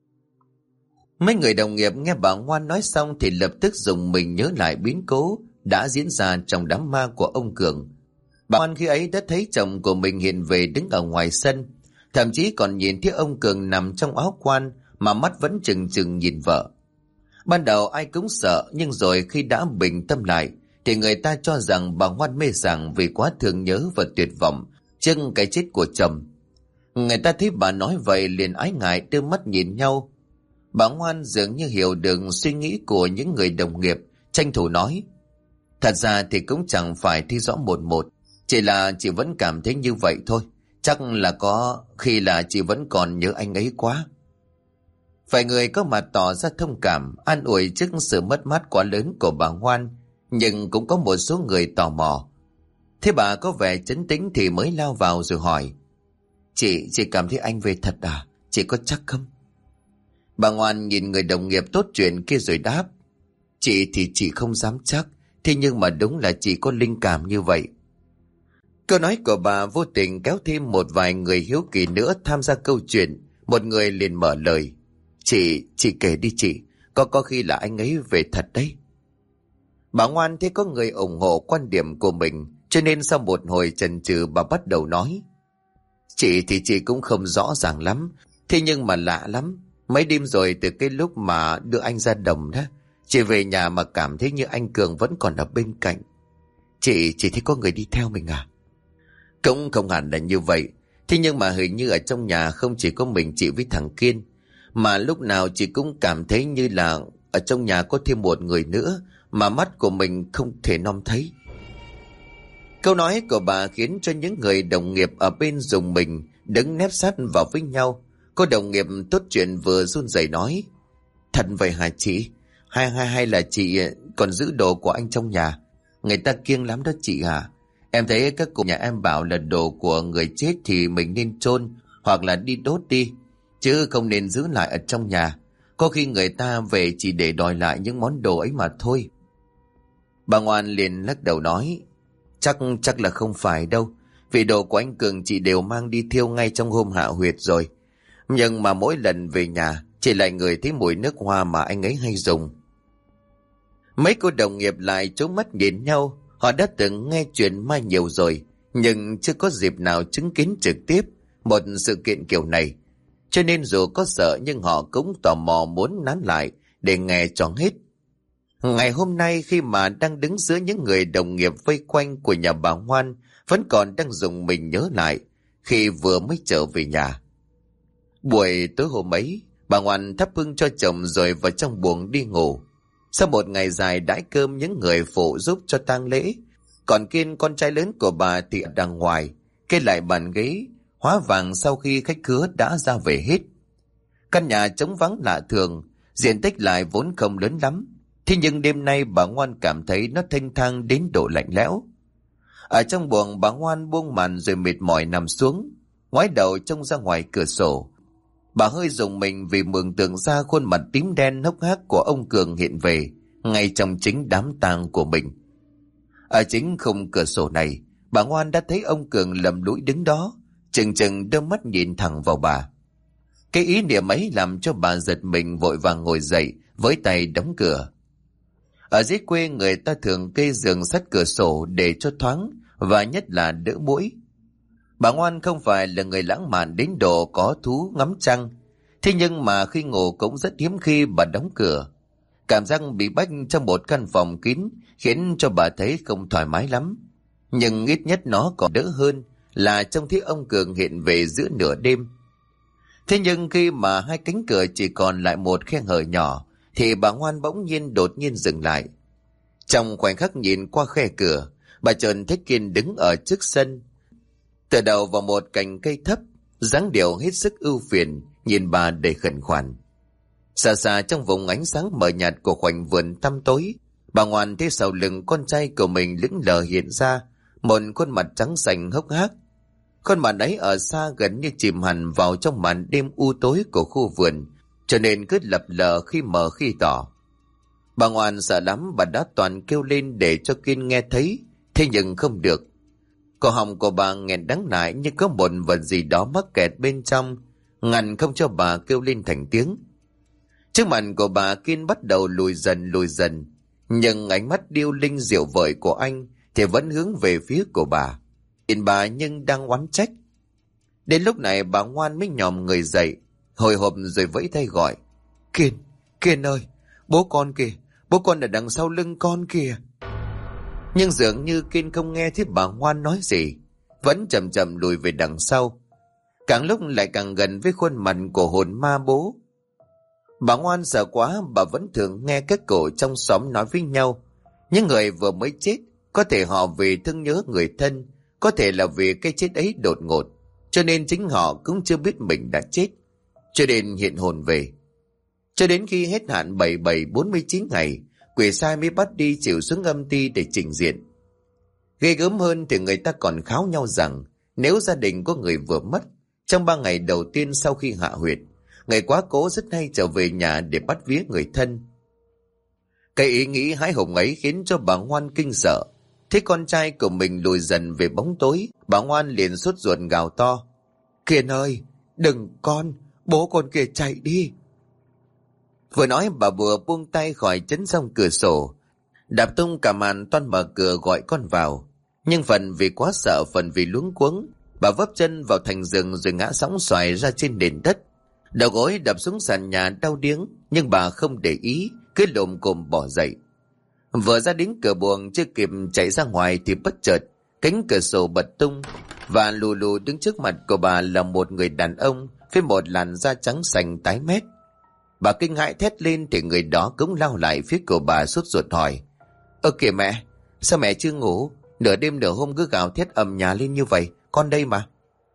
Mấy người đồng nghiệp nghe bà Ngoan nói xong thì lập tức dùng mình nhớ lại biến cố đã diễn ra trong đám ma của ông Cường. Bà Ngoan khi ấy đã thấy chồng của mình hiện về đứng ở ngoài sân, thậm chí còn nhìn thấy ông Cường nằm trong áo quan mà mắt vẫn trừng trừng nhìn vợ. Ban đầu ai cũng sợ, nhưng rồi khi đã bình tâm lại thì người ta cho rằng bà Ngoan mê sảng vì quá thương nhớ và tuyệt vọng trước cái chết của chồng. Người ta thấy bà nói vậy liền ái ngại đưa mắt nhìn nhau. Bà Ngoan dường như hiểu được suy nghĩ của những người đồng nghiệp, tranh thủ nói: "Thật ra thì cũng chẳng phải thi rõ một một, chỉ là chị vẫn cảm thấy như vậy thôi. Chắc là có khi là chị vẫn còn nhớ anh ấy quá." Vài người có mặt tỏ ra thông cảm, an ủi trước sự mất mát quá lớn của bà Ngoan, nhưng cũng có một số người tò mò. Thế bà có vẻ trấn tĩnh thì mới lao vào rồi hỏi: Chị cảm thấy anh về thật à? Chị có chắc không?" Bà Ngoan nhìn người đồng nghiệp tốt chuyện kia rồi đáp: Chị thì chị không dám chắc, thế nhưng mà đúng là chị có linh cảm như vậy. Câu nói của bà vô tình kéo thêm một vài người hiếu kỳ nữa tham gia câu chuyện. Một người liền mở lời. Chị kể đi chị, có khi là anh ấy về thật đấy. Bà Ngoan thấy có người ủng hộ quan điểm của mình, cho nên sau một hồi chần chừ bà bắt đầu nói. Chị thì chị cũng không rõ ràng lắm, thế nhưng mà lạ lắm. Mấy đêm rồi từ cái lúc mà đưa anh ra đồng đó, chị về nhà mà cảm thấy như anh Cường vẫn còn ở bên cạnh. Chị thấy có người đi theo mình à? Cũng không hẳn là như vậy. Thế nhưng mà hình như ở trong nhà không chỉ có mình chị với thằng Kiên, mà lúc nào chị cũng cảm thấy như là ở trong nhà có thêm một người nữa mà mắt của mình không thể nom thấy. Câu nói của bà khiến cho những người đồng nghiệp ở bên dùng mình đứng nép sát vào với nhau. Cô đồng nghiệp tốt chuyện vừa run rẩy nói. Thật vậy hả chị? Hay là chị còn giữ đồ của anh trong nhà? Người ta kiêng lắm đó chị à. Em thấy các cụ nhà em bảo là đồ của người chết thì mình nên chôn hoặc là đi đốt đi, chứ không nên giữ lại ở trong nhà. Có khi người ta về chỉ để đòi lại những món đồ ấy mà thôi. Bà Ngoan liền lắc đầu nói. Chắc là không phải đâu. Vì đồ của anh Cường chị đều mang đi thiêu ngay trong hôm hạ huyệt rồi. Nhưng mà mỗi lần về nhà chị lại ngửi thấy mùi nước hoa mà anh ấy hay dùng. Mấy cô đồng nghiệp lại trố mắt nhìn nhau. Họ đã từng nghe chuyện Mai nhiều rồi, nhưng chưa có dịp nào chứng kiến trực tiếp một sự kiện kiểu này. Cho nên dù có sợ nhưng họ cũng tò mò muốn nán lại để nghe cho hết. Ngày hôm nay khi mà đang đứng giữa những người đồng nghiệp vây quanh của nhà bà Ngoan, vẫn còn đang dùng mình nhớ lại khi vừa mới trở về nhà. Buổi tối hôm ấy, bà Ngoan thắp hương cho chồng rồi vào trong buồng đi ngủ. Sau một ngày dài đãi cơm những người phụ giúp cho tang lễ, còn Kiên con trai lớn của bà thì đang ngoài, kê lại bàn ghế, hóa vàng sau khi khách khứa đã ra về hết. Căn nhà trống vắng lạ thường, diện tích lại vốn không lớn lắm. Thế nhưng đêm nay bà Ngoan cảm thấy nó thênh thang đến độ lạnh lẽo. Ở trong buồng bà Ngoan buông màn rồi mệt mỏi nằm xuống, ngoái đầu trông ra ngoài cửa sổ. Bà hơi rùng mình vì mường tượng ra khuôn mặt tím đen hốc hác của ông Cường hiện về ngay trong chính đám tang của mình. Ở chính khung cửa sổ này, bà Ngoan đã thấy ông Cường lầm lũi đứng đó, chừng chừng đôi mắt nhìn thẳng vào bà. Cái ý niệm ấy làm cho bà giật mình vội vàng ngồi dậy với tay đóng cửa. Ở dưới quê người ta thường kê giường sát cửa sổ để cho thoáng và nhất là đỡ muỗi. Bà Ngoan không phải là người lãng mạn đến độ có thú ngắm trăng, thế nhưng mà khi ngủ cũng rất hiếm khi bà đóng cửa. Cảm giác bị bách trong một căn phòng kín khiến cho bà thấy không thoải mái lắm. Nhưng ít nhất nó còn đỡ hơn là trông thấy ông Cường hiện về giữa nửa đêm. Thế nhưng khi mà hai cánh cửa chỉ còn lại một khe hở nhỏ thì bà Ngoan bỗng nhiên đột nhiên dừng lại. Trong khoảnh khắc nhìn qua khe cửa, bà chợt thấy Kiên đứng ở trước sân, tựa đầu vào một cành cây thấp, dáng điệu hết sức ưu phiền, nhìn bà đầy khẩn khoản. Xa xa trong vùng ánh sáng mờ nhạt của khoảnh vườn tăm tối, bà Ngoan thấy sau lưng con trai của mình lững lờ hiện ra một khuôn mặt trắng xanh hốc hác. Khuôn mặt ấy ở xa gần như chìm hẳn vào trong màn đêm u tối của khu vườn, cho nên cứ lập lờ khi mờ khi tỏ. Bà Ngoan sợ lắm, bà đã toàn kêu lên để cho Kiên nghe thấy, thế nhưng không được. Cổ họng của bà nghẹn đắng lại như có một vật gì đó mắc kẹt bên trong, ngăn không cho bà kêu lên thành tiếng. Trước mặt của bà, Kiên bắt đầu lùi dần, nhưng ánh mắt điêu linh diệu vợi của anh thì vẫn hướng về phía của bà. Nhìn bà nhưng đang oán trách. Đến lúc này bà Ngoan mới nhòm người dậy, hồi hộp rồi vẫy tay gọi. Kiên ơi, bố con kìa, bố con ở đằng sau lưng con kìa. Nhưng dường như Kiên không nghe thấy bà Ngoan nói gì, vẫn chậm chậm lùi về đằng sau, càng lúc lại càng gần với khuôn mặt của hồn ma bố. Bà Ngoan sợ quá, bà vẫn thường nghe các cụ trong xóm nói với nhau, những người vừa mới chết, có thể họ vì thương nhớ người thân, có thể là vì cái chết ấy đột ngột, cho nên chính họ cũng chưa biết mình đã chết, cho nên hiện hồn về. Cho đến khi hết hạn 4749 ngày, quỷ sai mới bắt đi chịu xuống âm ty để trình diện. Ghê gớm hơn thì người ta còn kháo nhau rằng nếu gia đình có người vừa mất, trong 3 ngày đầu tiên sau khi hạ huyệt, người quá cố rất hay trở về nhà để bắt vía người thân. Cái ý nghĩ hãi hùng ấy khiến cho bà Ngoan kinh sợ. Thấy con trai của mình lùi dần về bóng tối, bà Ngoan liền sốt ruột gào to. Kiên ơi, đừng con, bố con kia chạy đi. Vừa nói bà vừa buông tay khỏi chấn song cửa sổ, đạp tung cả màn toan mở cửa gọi con vào. Nhưng phần vì quá sợ, phần vì luống cuống, bà vấp chân vào thành giường rồi ngã sóng xoài ra trên nền đất. Đầu gối đập xuống sàn nhà đau điếng, nhưng bà không để ý, cứ lồm cồm bỏ dậy. Vừa ra đến cửa buồng chưa kịp chạy ra ngoài thì bất chợt cánh cửa sổ bật tung, và lù lù đứng trước mặt của bà là một người đàn ông với một làn da trắng sành tái mét. Bà kinh hãi thét lên thì người đó cũng lao lại phía của bà sốt ruột hỏi. Ơ kìa mẹ, sao mẹ chưa ngủ? Nửa đêm nửa hôm cứ gào thét ầm nhà lên như vậy, con đây mà.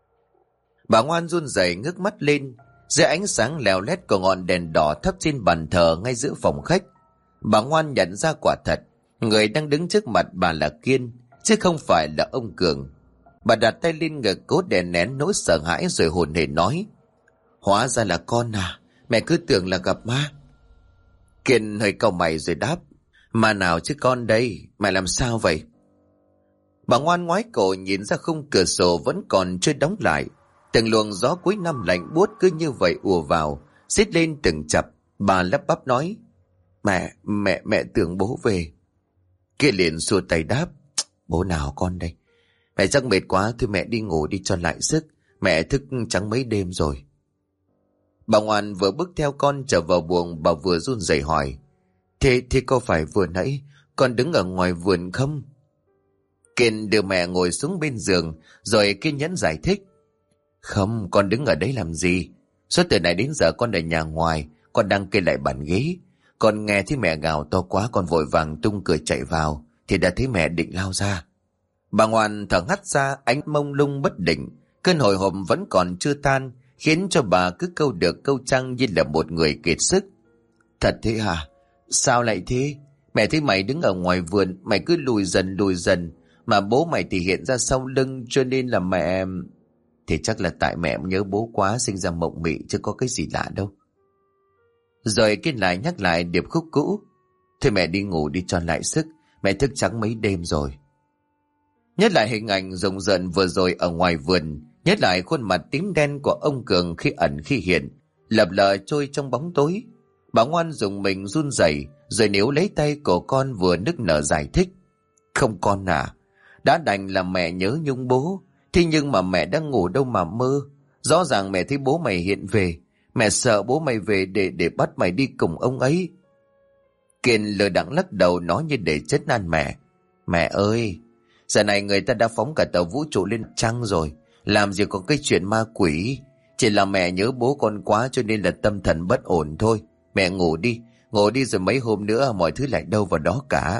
Bà Ngoan run rẩy ngước mắt lên, dưới ánh sáng leo lét của ngọn đèn đỏ thắp trên bàn thờ ngay giữa phòng khách. Bà Ngoan nhận ra quả thật, người đang đứng trước mặt bà là Kiên, chứ không phải là ông Cường. Bà đặt tay lên ngực cố đè nén nỗi sợ hãi rồi hồn hển nói. Hóa ra là con à, mẹ cứ tưởng là gặp ma. Kiên hơi cau mày rồi đáp. Ma nào chứ con đây, mẹ làm sao vậy? Bà Ngoan ngoái cổ nhìn ra khung cửa sổ vẫn còn chưa đóng lại. Từng luồng gió cuối năm lạnh buốt cứ như vậy ùa vào, xít lên từng chập. Bà lắp bắp nói. Mẹ tưởng bố về. Kia liền xua tay đáp. Bố nào con đây? Mẹ chắc mệt quá, thôi mẹ đi ngủ đi cho lại sức. Mẹ thức trắng mấy đêm rồi. Bà Ngoan vừa bước theo con trở vào buồng, bà vừa run rẩy hỏi. Thế có phải vừa nãy con đứng ở ngoài vườn không? Kiên đưa mẹ ngồi xuống bên giường rồi kiên nhẫn giải thích. Không, con đứng ở đấy làm gì? Suốt từ nãy đến giờ con ở nhà ngoài, con đang kê lại bàn ghế. Con nghe thấy mẹ gào to quá, con vội vàng tung cửa chạy vào thì đã thấy mẹ định lao ra. Bà Ngoan thở hắt ra, ánh mông lung bất định. Cơn hồi hộp vẫn còn chưa tan, khiến cho bà cứ câu được câu trăng như là một người kiệt sức. Thật thế hả? Sao lại thế? Mẹ thấy mày đứng ở ngoài vườn, mày cứ lùi dần, mà bố mày thì hiện ra sau lưng, cho nên là mẹ... Thì chắc là tại mẹ nhớ bố quá sinh ra mộng mị, chứ có cái gì lạ đâu. Rồi Kiên lại nhắc lại điệp khúc cũ. Thôi mẹ đi ngủ đi cho lại sức, mẹ thức trắng mấy đêm rồi. Nhớ lại hình ảnh rùng rợn vừa rồi ở ngoài vườn, nhớ lại khuôn mặt tím đen của ông Cường khi ẩn khi hiện, lập lờ trôi trong bóng tối. Bà Ngoan dùng mình run rẩy, rồi níu lấy tay của con vừa nức nở giải thích. Không con à, đã đành là mẹ nhớ nhung bố, thế nhưng mà mẹ đang ngủ đâu mà mơ. Rõ ràng mẹ thấy bố mày hiện về, mẹ sợ bố mày về để bắt mày đi cùng ông ấy. Kiên lờ đãng lắc đầu nói như để trấn an mẹ. Mẹ ơi, giờ này người ta đã phóng cả tàu vũ trụ lên trăng rồi, làm gì có cái chuyện ma quỷ. Chỉ là mẹ nhớ bố con quá cho nên là tâm thần bất ổn thôi. Mẹ ngủ đi rồi mấy hôm nữa mọi thứ lại đâu vào đó cả.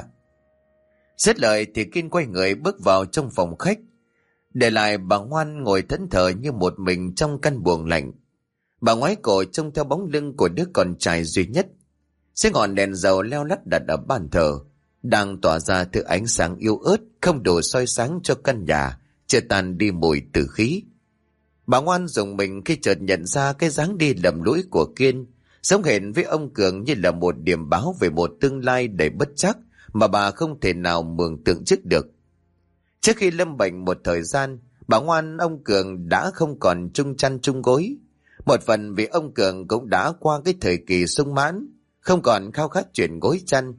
Dứt lời thì Kiên quay người bước vào trong phòng khách, để lại bà Ngoan ngồi thẫn thờ như một mình trong căn buồng lạnh. Bà ngoái cổ trông theo bóng lưng của đứa con trai duy nhất. Chiếc ngọn đèn dầu leo lắt đặt ở bàn thờ đang tỏa ra thứ ánh sáng yếu ớt, không đủ soi sáng cho căn nhà chưa tan đi mùi tử khí. Bà Ngoan dùng mình khi chợt nhận ra cái dáng đi lầm lũi của Kiên giống hệt với ông Cường như là một điểm báo về một tương lai đầy bất trắc mà bà không thể nào mường tượng trước được. Trước khi lâm bệnh một thời gian, bà Ngoan ông Cường đã không còn chung chăn chung gối. Một phần vì ông Cường cũng đã qua cái thời kỳ sung mãn, không còn khao khát chuyển gối chăn.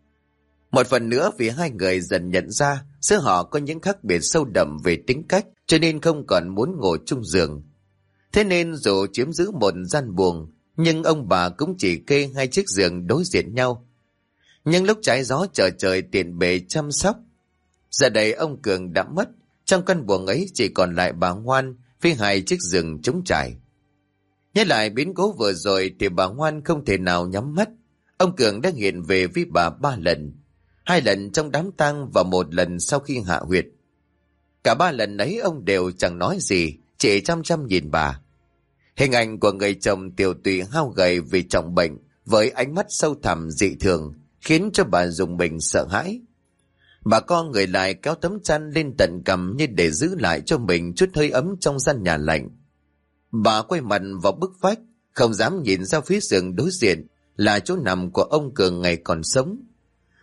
Một phần nữa vì hai người dần nhận ra giữa họ có những khác biệt sâu đậm về tính cách, cho nên không còn muốn ngồi chung giường. Thế nên dù chiếm giữ một gian buồng, nhưng ông bà cũng chỉ kê hai chiếc giường đối diện nhau. Nhưng lúc trái gió trở trời tiện bề chăm sóc. Giờ đây ông Cường đã mất, trong căn buồng ấy chỉ còn lại bà Ngoan với hai chiếc giường trống trải. Nhớ lại biến cố vừa rồi thì bà Ngoan không thể nào nhắm mắt. Ông Cường đã hiện về với bà 3 lần, 2 lần trong đám tang và 1 lần sau khi hạ huyệt. Cả 3 lần ấy ông đều chẳng nói gì, chỉ chăm chăm nhìn bà. Hình ảnh của người chồng tiều tụy hao gầy vì trọng bệnh với ánh mắt sâu thẳm dị thường khiến cho bà rùng mình sợ hãi. Bà co người lại kéo tấm chăn lên tận cằm như để giữ lại cho mình chút hơi ấm trong gian nhà lạnh. Bà quay mặt vào bức vách, không dám nhìn ra phía giường đối diện là chỗ nằm của ông Cường ngày còn sống.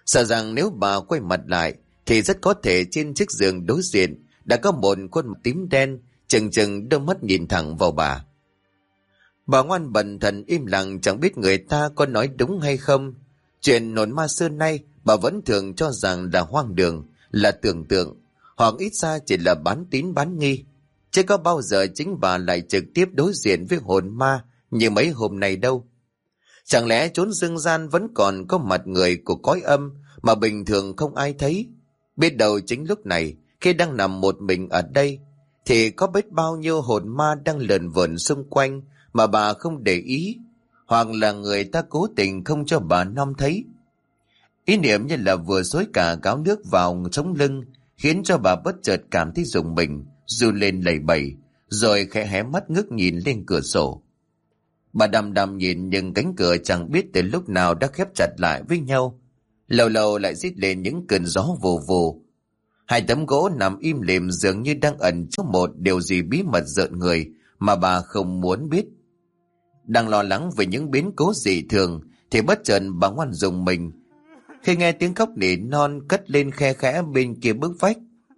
Sợ rằng nếu bà quay mặt lại thì rất có thể trên chiếc giường đối diện đã có một khuôn mặt tím đen, chừng chừng đôi mắt nhìn thẳng vào bà. Bà Ngoan bần thần im lặng, chẳng biết người ta có nói đúng hay không. Chuyện hồn ma xưa nay bà vẫn thường cho rằng là hoang đường, là tưởng tượng, hoặc ít ra chỉ là bán tín bán nghi. Chứ có bao giờ chính bà lại trực tiếp đối diện với hồn ma như mấy hôm nay đâu. Chẳng lẽ chốn dương gian vẫn còn có mặt người của cõi âm mà bình thường không ai thấy? Biết đâu chính lúc này, khi đang nằm một mình ở đây, thì có biết bao nhiêu hồn ma đang lờn vờn xung quanh mà bà không để ý, hoặc là người ta cố tình không cho bà nom thấy. Ý niệm như là vừa xối cả gáo nước vào sống lưng, khiến cho bà bất chợt cảm thấy rùng mình, run lên lẩy bẩy, rồi khẽ hé mắt ngước nhìn lên cửa sổ. Bà đăm đăm nhìn nhưng cánh cửa chẳng biết từ lúc nào đã khép chặt lại với nhau. Lâu lâu lại rít lên những cơn gió vù vù. Hai tấm gỗ nằm im lìm dường như đang ẩn trong một điều gì bí mật rợn người mà bà không muốn biết. Đang lo lắng về những biến cố dị thường thì bất chợt bà Ngoan rùng mình khi nghe tiếng khóc nỉ non cất lên khe khẽ bên kia bức vách.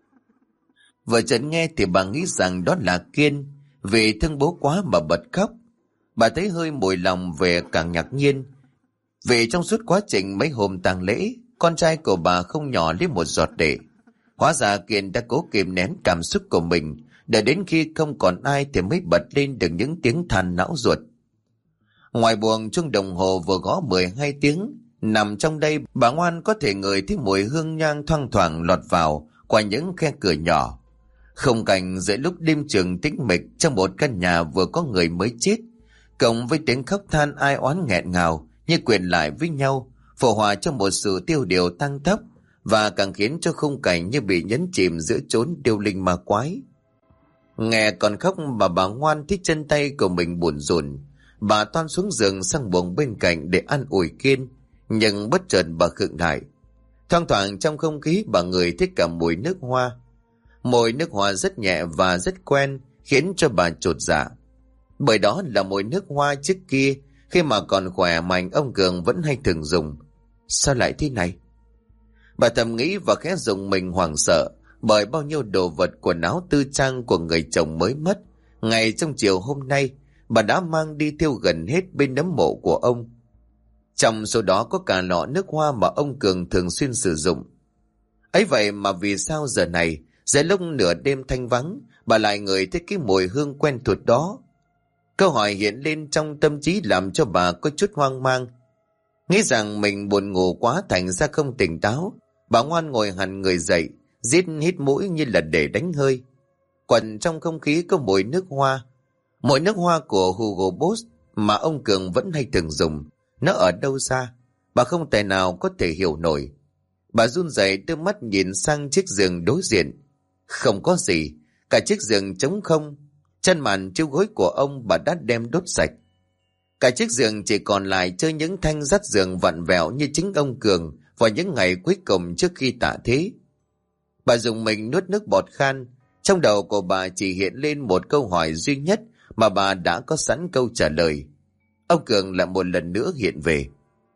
Vừa chợt nghe thì bà nghĩ rằng đó là Kiên, vì thương bố quá mà bật khóc. Bà thấy hơi mùi lòng về càng ngạc nhiên, vì trong suốt quá trình mấy hôm tang lễ, con trai của bà không nhỏ lấy một giọt lệ. Hóa ra Kiên đã cố kìm nén cảm xúc của mình, để đến khi không còn ai thì mới bật lên được những tiếng than não ruột. Ngoài buồng chuông đồng hồ vừa gõ 12 tiếng, nằm trong đây bà Ngoan có thể ngửi thấy mùi hương nhang thoang thoảng lọt vào qua những khe cửa nhỏ. Khung cảnh giữa lúc đêm trường tĩnh mịch trong một căn nhà vừa có người mới chết, cộng với tiếng khóc than ai oán nghẹn ngào như quyện lại với nhau, phổ hòa trong một sự tiêu điều tăng tốc, và càng khiến cho khung cảnh như bị nhấn chìm giữa chốn điêu linh ma quái. Nghe còn khóc mà bà Ngoan thấy chân tay của mình buồn rùn. Bà toan xuống giường sang buồng bên cạnh để an ủi Kiên, nhưng bất chợt bà khựng lại. Thoang thoảng trong không khí bà ngửi thấy cả mùi nước hoa. Mùi nước hoa rất nhẹ và rất quen, khiến cho bà chột dạ. Bởi đó là mùi nước hoa trước kia, khi mà còn khỏe mạnh ông Cường vẫn hay thường dùng. Sao lại thế này? Bà thầm nghĩ và khẽ rùng mình hoảng sợ, bởi bao nhiêu đồ vật quần áo tư trang của người chồng mới mất, ngay trong chiều hôm nay, bà đã mang đi thiêu gần hết bên nấm mộ của ông. Trong số đó có cả lọ nước hoa mà ông Cường thường xuyên sử dụng. Ấy vậy mà vì sao giờ này, giữa lúc nửa đêm thanh vắng, bà lại ngửi thấy cái mùi hương quen thuộc đó? Câu hỏi hiện lên trong tâm trí làm cho bà có chút hoang mang. Nghĩ rằng mình buồn ngủ quá thành ra không tỉnh táo, bà Ngoan ngồi hẳn người dậy, rít hít mũi như là để đánh hơi. Quẩn trong không khí có mùi nước hoa. Mùi nước hoa của Hugo Boss mà ông Cường vẫn hay thường dùng. Nó ở đâu ra? Bà không thể nào có thể hiểu nổi. Bà run rẩy đưa mắt nhìn sang chiếc giường đối diện. Không có gì, cả chiếc giường trống không. Chăn màn chiếu gối của ông bà đã đem đốt sạch. Cả chiếc giường chỉ còn lại chơi những thanh dắt giường vặn vẹo như chính ông Cường vào những ngày cuối cùng trước khi tạ thế. Bà dùng mình nuốt nước bọt khan. Trong đầu của bà chỉ hiện lên một câu hỏi duy nhất mà bà đã có sẵn câu trả lời. Ông Cường lại một lần nữa hiện về.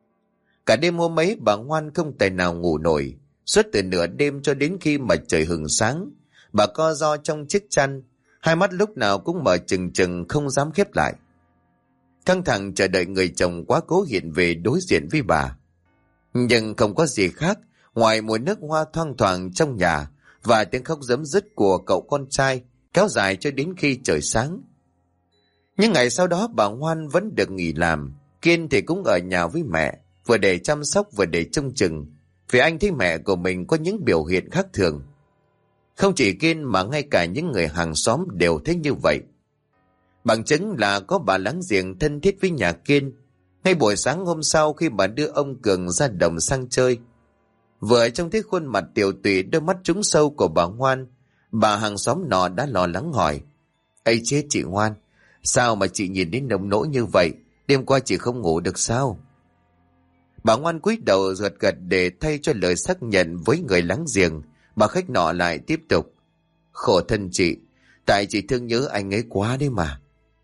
Cả đêm hôm ấy bà Ngoan không tài nào ngủ nổi. Suốt từ nửa đêm cho đến khi mà trời hừng sáng, bà co ro trong chiếc chăn, hai mắt lúc nào cũng mở trừng trừng không dám khép lại. Căng thẳng chờ đợi người chồng quá cố hiện về đối diện với bà. Nhưng không có gì khác ngoài mùi nước hoa thoang thoảng trong nhà và tiếng khóc giấm dứt của cậu con trai kéo dài cho đến khi trời sáng. Những ngày sau đó bà Ngoan vẫn được nghỉ làm. Kiên thì cũng ở nhà với mẹ, vừa để chăm sóc vừa để trông chừng, vì anh thấy mẹ của mình có những biểu hiện khác thường. Không chỉ Kiên mà ngay cả những người hàng xóm đều thấy như vậy. Bằng chứng là có bà láng giềng thân thiết với nhà Kiên. Ngay buổi sáng hôm sau khi bà đưa ông Cường ra đồng sang chơi, vừa trông thấy khuôn mặt tiều tụy đôi mắt trũng sâu của bà Ngoan, bà hàng xóm nọ đã lo lắng hỏi: "Ây chết chị Ngoan, sao mà chị nhìn đến nồng nỗi như vậy? Đêm qua chị không ngủ được sao?" Bà Ngoan cúi đầu gật gật để thay cho lời xác nhận với người láng giềng. Bà khách nọ lại tiếp tục: "Khổ thân chị, tại chị thương nhớ anh ấy quá đấy mà."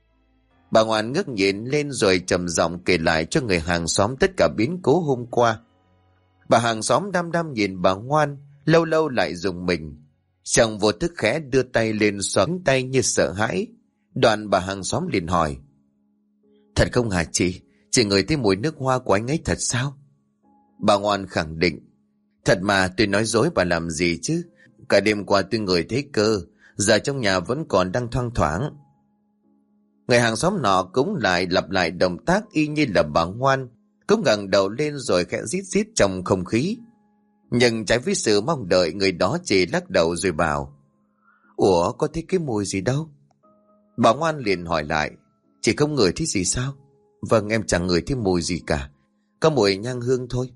Bà Ngoan ngước nhìn lên rồi trầm giọng kể lại cho người hàng xóm tất cả biến cố hôm qua. Bà hàng xóm đăm đăm nhìn bà Ngoan, lâu lâu lại rùng mình. Chàng vô thức khẽ đưa tay lên xoa cánh tay như sợ hãi. Đoạn bà hàng xóm liền hỏi: Thật không hả chị? Chị ngửi thấy mùi nước hoa của anh ấy thật sao? Bà Ngoan khẳng định: Thật mà, tôi nói dối bà làm gì chứ? Cả đêm qua tôi ngửi thấy cơ, giờ trong nhà vẫn còn đang thoang thoảng. Người hàng xóm nọ cũng lại lặp lại động tác y như là bà Ngoan, cũng ngẩng đầu lên rồi khẽ rít rít trong không khí. Nhưng trái với sự mong đợi, người đó chỉ lắc đầu rồi bảo: Ủa, có thấy cái mùi gì đâu? Bà Ngoan liền hỏi lại: Chị không ngửi thấy gì sao? Vâng, em chẳng ngửi thấy mùi gì cả, có mùi nhang hương thôi.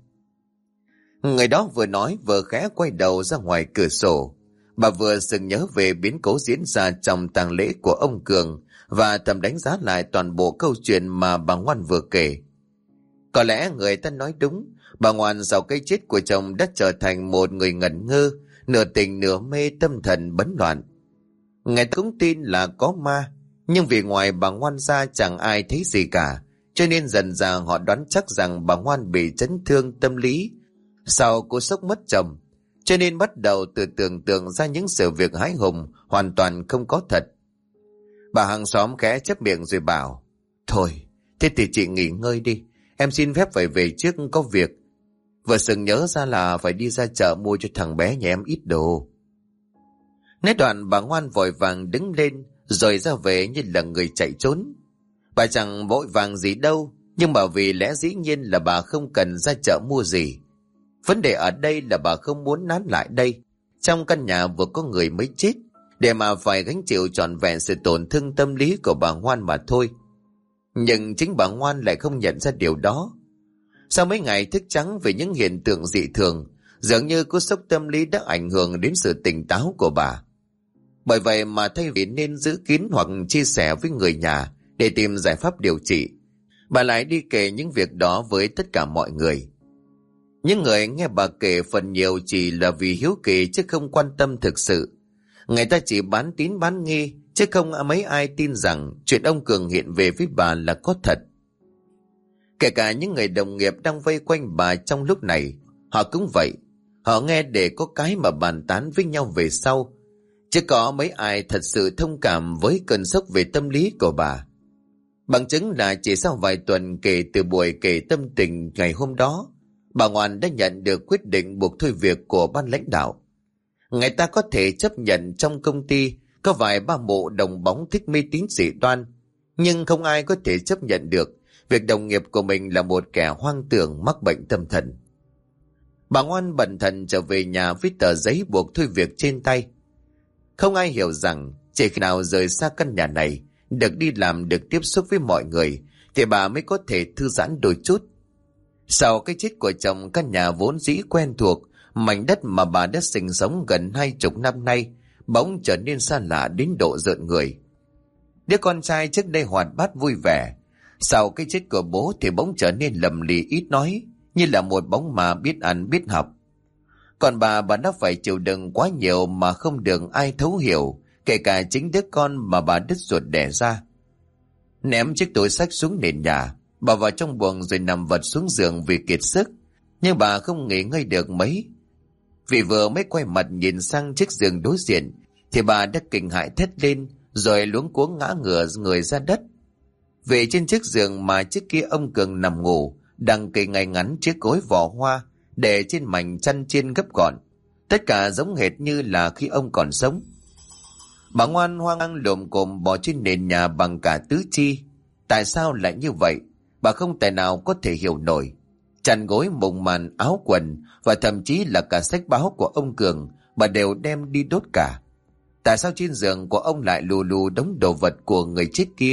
Người đó vừa nói vừa khẽ quay đầu ra ngoài cửa sổ. Bà vừa sực nhớ về biến cố diễn ra trong tang lễ của ông Cường và thầm đánh giá lại toàn bộ câu chuyện mà bà Ngoan vừa kể. Có lẽ người ta nói đúng, bà Ngoan sau cái chết của chồng đã trở thành một người ngẩn ngơ, nửa tình nửa mê, tâm thần bấn loạn. Người ta cũng tin là có ma, nhưng vì ngoài bà Ngoan ra chẳng ai thấy gì cả, cho nên dần dà họ đoán chắc rằng bà Ngoan bị chấn thương tâm lý sau cú sốc mất chồng, cho nên bắt đầu tự tưởng tượng ra những sự việc hãi hùng hoàn toàn không có thật. Bà hàng xóm khẽ chép miệng rồi bảo: Thôi, thế thì chị nghỉ ngơi đi, em xin phép phải về trước, có việc. Vừa sừng nhớ ra là phải đi ra chợ mua cho thằng bé nhà em ít đồ. Nói đoạn bà Ngoan vội vàng đứng lên rồi ra về như là người chạy trốn. Bà chẳng vội vàng gì đâu, nhưng mà vì lẽ dĩ nhiên là bà không cần ra chợ mua gì. Vấn đề ở đây là bà không muốn nán lại đây, trong căn nhà vừa có người mới chết, để mà phải gánh chịu trọn vẹn sự tổn thương tâm lý của bà Ngoan mà thôi. Nhưng chính bà Ngoan lại không nhận ra điều đó. Sau mấy ngày thức trắng về những hiện tượng dị thường, dường như cú sốc tâm lý đã ảnh hưởng đến sự tỉnh táo của bà. Bởi vậy mà thay vì nên giữ kín hoặc chia sẻ với người nhà để tìm giải pháp điều trị, bà lại đi kể những việc đó với tất cả mọi người. Những người nghe bà kể phần nhiều chỉ là vì hiếu kỳ chứ không quan tâm thực sự. Người ta chỉ bán tín bán nghi, chứ không mấy ai tin rằng chuyện ông Cường hiện về với bà là có thật. Kể cả những người đồng nghiệp đang vây quanh bà trong lúc này, họ cũng vậy. Họ nghe để có cái mà bàn tán với nhau về sau, chứ có mấy ai thật sự thông cảm với cơn sốc về tâm lý của bà. Bằng chứng là chỉ sau vài tuần kể từ buổi kể tâm tình ngày hôm đó, bà Ngoan đã nhận được quyết định buộc thôi việc của ban lãnh đạo. Người ta có thể chấp nhận trong công ty có vài ba mụ đồng bóng thích mê tín dị đoan, nhưng không ai có thể chấp nhận được việc đồng nghiệp của mình là một kẻ hoang tưởng mắc bệnh tâm thần. Bà Ngoan bần thần trở về nhà với tờ giấy buộc thôi việc trên tay. Không ai hiểu rằng chỉ khi nào rời xa căn nhà này, được đi làm, được tiếp xúc với mọi người, thì bà mới có thể thư giãn đôi chút. Sau cái chết của chồng, căn nhà vốn dĩ quen thuộc, mảnh đất mà bà đã sinh sống gần 20 năm nay, bỗng trở nên xa lạ đến độ rợn người. Đứa con trai trước đây hoạt bát vui vẻ, sau cái chết của bố thì bỗng trở nên lầm lì ít nói, như là một bóng ma biết ăn biết học. Còn bà đã phải chịu đựng quá nhiều mà không được ai thấu hiểu, kể cả chính đứa con mà bà đứt ruột đẻ ra. Ném chiếc túi xách xuống nền nhà, bà vào trong buồng rồi nằm vật xuống giường vì kiệt sức, nhưng bà không nghỉ ngơi được mấy. Vì vừa mới quay mặt nhìn sang chiếc giường đối diện thì bà đã kinh hãi thét lên, rồi luống cuống ngã ngửa người ra đất. Về trên chiếc giường mà trước kia ông Cường nằm ngủ, đang kê ngay ngắn chiếc gối vỏ hoa để trên mảnh chăn chiên gấp gọn, tất cả giống hệt như là khi ông còn sống. Bà Ngoan hoang mang lồm cồm bò trên nền nhà bằng cả tứ chi. Tại sao lại như vậy? Bà không tài nào có thể hiểu nổi. Chăn gối, mùng màn, áo quần và thậm chí là cả sách báo của ông Cường bà đều đem đi đốt cả. Tại sao trên giường của ông lại lù lù đống đồ vật của người chết kia?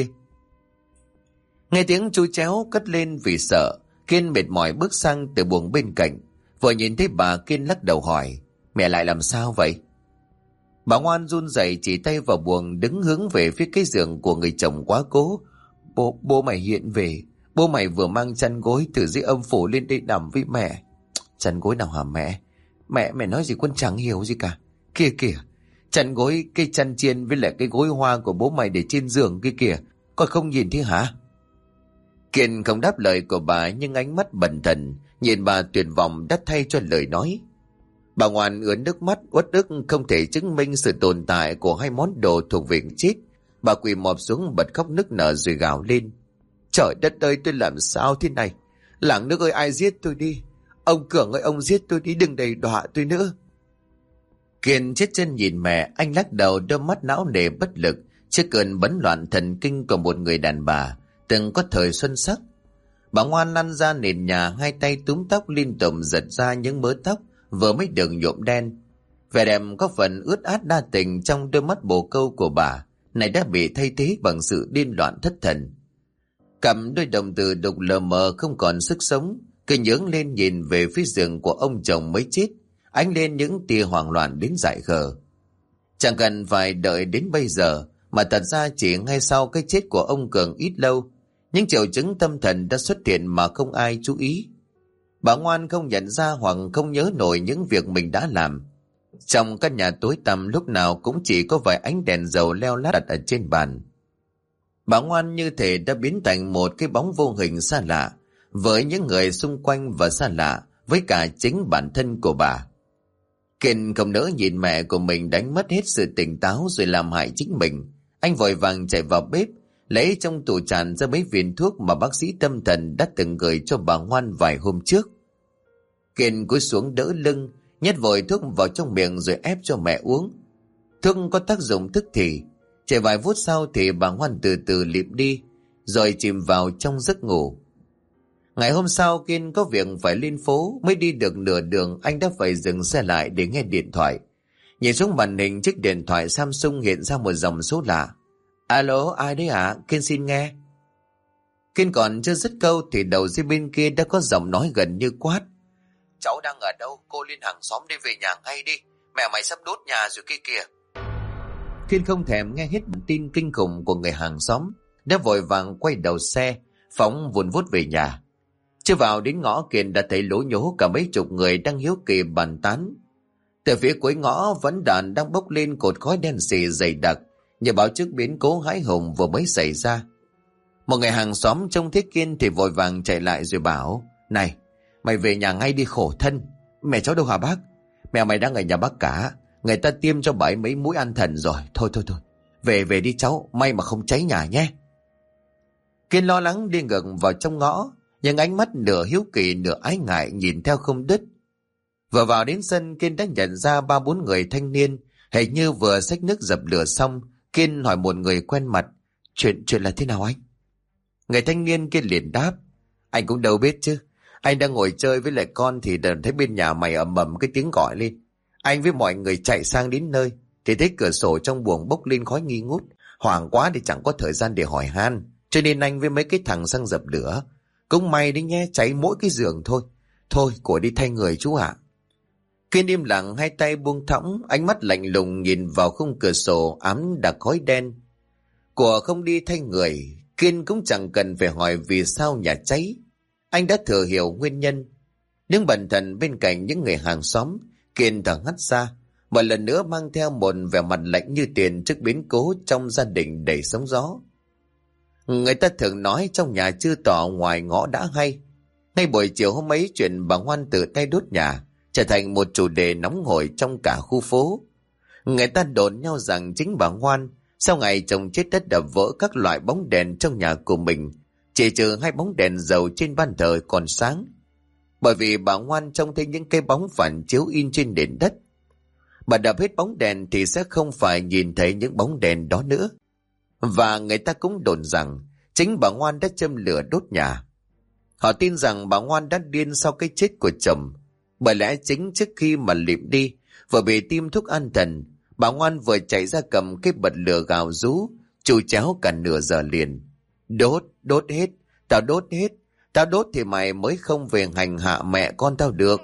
Nghe tiếng chú chéo cất lên vì sợ, Kiên mệt mỏi bước sang từ buồng bên cạnh. Vừa nhìn thấy bà, Kiên lắc đầu hỏi: Mẹ lại làm sao vậy? Bà Ngoan run rẩy chỉ tay vào buồng, đứng hướng về phía cái giường của người chồng quá cố. Bố mày hiện về. Bố mày vừa mang chăn gối từ dưới âm phủ lên đây nằm với mẹ. Chăn gối nào hả mẹ? Mẹ nói gì con chẳng hiểu gì cả. Kìa kìa, chăn gối, cái chăn chiên với lại cái gối hoa của bố mày để trên giường kia kìa. Con không nhìn thấy hả? Kiên không đáp lời của bà, nhưng ánh mắt bần thần nhìn bà tuyệt vọng đắt thay cho lời nói. Bà Ngoan ướt nước mắt uất ức không thể chứng minh sự tồn tại của hai món đồ thuộc về chết. Bà quỳ mọp xuống bật khóc nức nở rồi gào lên. Trời đất ơi, tôi làm sao thế này? Làng nước ơi, ai giết tôi đi? Ông Cường ơi, ông giết tôi đi, đừng đầy đọa tôi nữa. Kiên chết chân nhìn mẹ, anh lắc đầu, đôi mắt não nề bất lực trước cơn bấn loạn thần kinh của một người đàn bà từng có thời xuân sắc. Bà Ngoan lăn ra nền nhà, hai tay túm tóc liên tục giật ra những mớ tóc vừa mới được nhuộm đen. Vẻ đẹp có phần ướt át đa tình trong đôi mắt bồ câu của bà này đã bị thay thế bằng sự điên loạn thất thần. Cầm đôi đồng tử đục lờ mờ không còn sức sống, cứ nhướng lên nhìn về phía giường của ông chồng mới chết, ánh lên những tia hoảng loạn đến dại khờ. Chẳng cần phải đợi đến bây giờ, mà thật ra chỉ ngay sau cái chết của ông Cường ít lâu, những triệu chứng tâm thần đã xuất hiện mà không ai chú ý. Bà Ngoan không nhận ra hoặc không nhớ nổi những việc mình đã làm. Trong căn nhà tối tăm lúc nào cũng chỉ có vài ánh đèn dầu leo lát đặt ở trên bàn. Bà Ngoan như thể đã biến thành một cái bóng vô hình xa lạ với những người xung quanh và xa lạ với cả chính bản thân của bà. Kiên không nỡ nhìn mẹ của mình đánh mất hết sự tỉnh táo rồi làm hại chính mình. Anh vội vàng chạy vào bếp, lấy trong tủ tràn ra mấy viên thuốc mà bác sĩ tâm thần đã từng gửi cho bà Ngoan vài hôm trước. Kiên cúi xuống đỡ lưng, nhét vội thuốc vào trong miệng rồi ép cho mẹ uống. Thuốc có tác dụng tức thì. Chỉ vài phút sau thì bà Ngoan từ từ lịm đi, rồi chìm vào trong giấc ngủ. Ngày hôm sau Kiên có việc phải lên phố, mới đi được nửa đường anh đã phải dừng xe lại để nghe điện thoại. Nhìn xuống màn hình chiếc điện thoại Samsung hiện ra một dòng số lạ. Alo, ai đấy ạ? Kiên xin nghe. Kiên còn chưa dứt câu thì đầu dây bên kia đã có giọng nói gần như quát. Cháu đang ở đâu? Cô lên hàng xóm đi, về nhà ngay đi. Mẹ mày sắp đốt nhà rồi kia kìa. Kiên không thèm nghe hết bản tin kinh khủng của người hàng xóm, đã vội vàng quay đầu xe phóng vùn vút về nhà. Chưa vào đến ngõ Kiên đã thấy lố nhố cả mấy chục người đang hiếu kỳ bàn tán. Từ phía cuối ngõ vẫn đàn đang bốc lên cột khói đen xì dày đặc, như báo trước biến cố hãi hùng vừa mới xảy ra. Một người hàng xóm trông thấy Kiên thì vội vàng chạy lại rồi bảo. Này, mày về nhà ngay đi, khổ thân. Mẹ cháu đâu hả bác? Mẹ mày đang ở nhà bác cả. Người ta tiêm cho bà ấy mấy mũi an thần rồi. Thôi. Về đi cháu, may mà không cháy nhà nhé. Kiên lo lắng đi ngược vào trong ngõ, nhưng ánh mắt nửa hiếu kỳ nửa ái ngại nhìn theo không đứt. Vừa vào đến sân, Kiên đã nhận ra 3-4 người thanh niên, hình như vừa xách nước dập lửa xong. Kiên hỏi một người quen mặt. Chuyện là thế nào anh? Người thanh niên kia liền đáp. Anh cũng đâu biết chứ. Anh đang ngồi chơi với lại con thì đợt thấy bên nhà mày ầm ầm cái tiếng gọi lên. Anh với mọi người chạy sang đến nơi thì thấy cửa sổ trong buồng bốc lên khói nghi ngút. Hoảng quá thì chẳng có thời gian để hỏi han, cho nên anh với mấy cái thằng sang dập lửa. Cũng may đấy nhé, cháy mỗi cái giường thôi. Thôi, của đi thay người chú ạ. Kiên im lặng, hai tay buông thõng, ánh mắt lạnh lùng nhìn vào khung cửa sổ ám đặc khói đen. Của không đi thay người, Kiên cũng chẳng cần phải hỏi vì sao nhà cháy. Anh đã thừa hiểu nguyên nhân. Đứng bần thần bên cạnh những người hàng xóm, Kiên thở hắt ra, một lần nữa mang theo một vẻ mặt lạnh như tiền trước biến cố trong gia đình đầy sóng gió. Người ta thường nói trong nhà chưa tỏ ngoài ngõ đã hay. Ngay buổi chiều hôm ấy, chuyện bà Ngoan tự tay đốt nhà trở thành một chủ đề nóng hổi trong cả khu phố. Người ta đồn nhau rằng chính bà Ngoan sau ngày chồng chết đã đập vỡ các loại bóng đèn trong nhà của mình, chỉ trừ 2 bóng đèn dầu trên ban thờ còn sáng. Bởi vì bà Ngoan trông thấy những cái bóng phản chiếu in trên nền đất. Bà đập hết bóng đèn thì sẽ không phải nhìn thấy những bóng đèn đó nữa. Và người ta cũng đồn rằng chính bà Ngoan đã châm lửa đốt nhà. Họ tin rằng bà Ngoan đã điên sau cái chết của chồng. Bởi lẽ chính trước khi mà lịm đi, vừa bị tiêm thuốc an thần, bà Ngoan vừa chạy ra cầm cái bật lửa gào rú, chù chéo cả nửa giờ liền. Đốt hết, tao đốt hết, tao đốt thì mày mới không về hành hạ mẹ con tao được.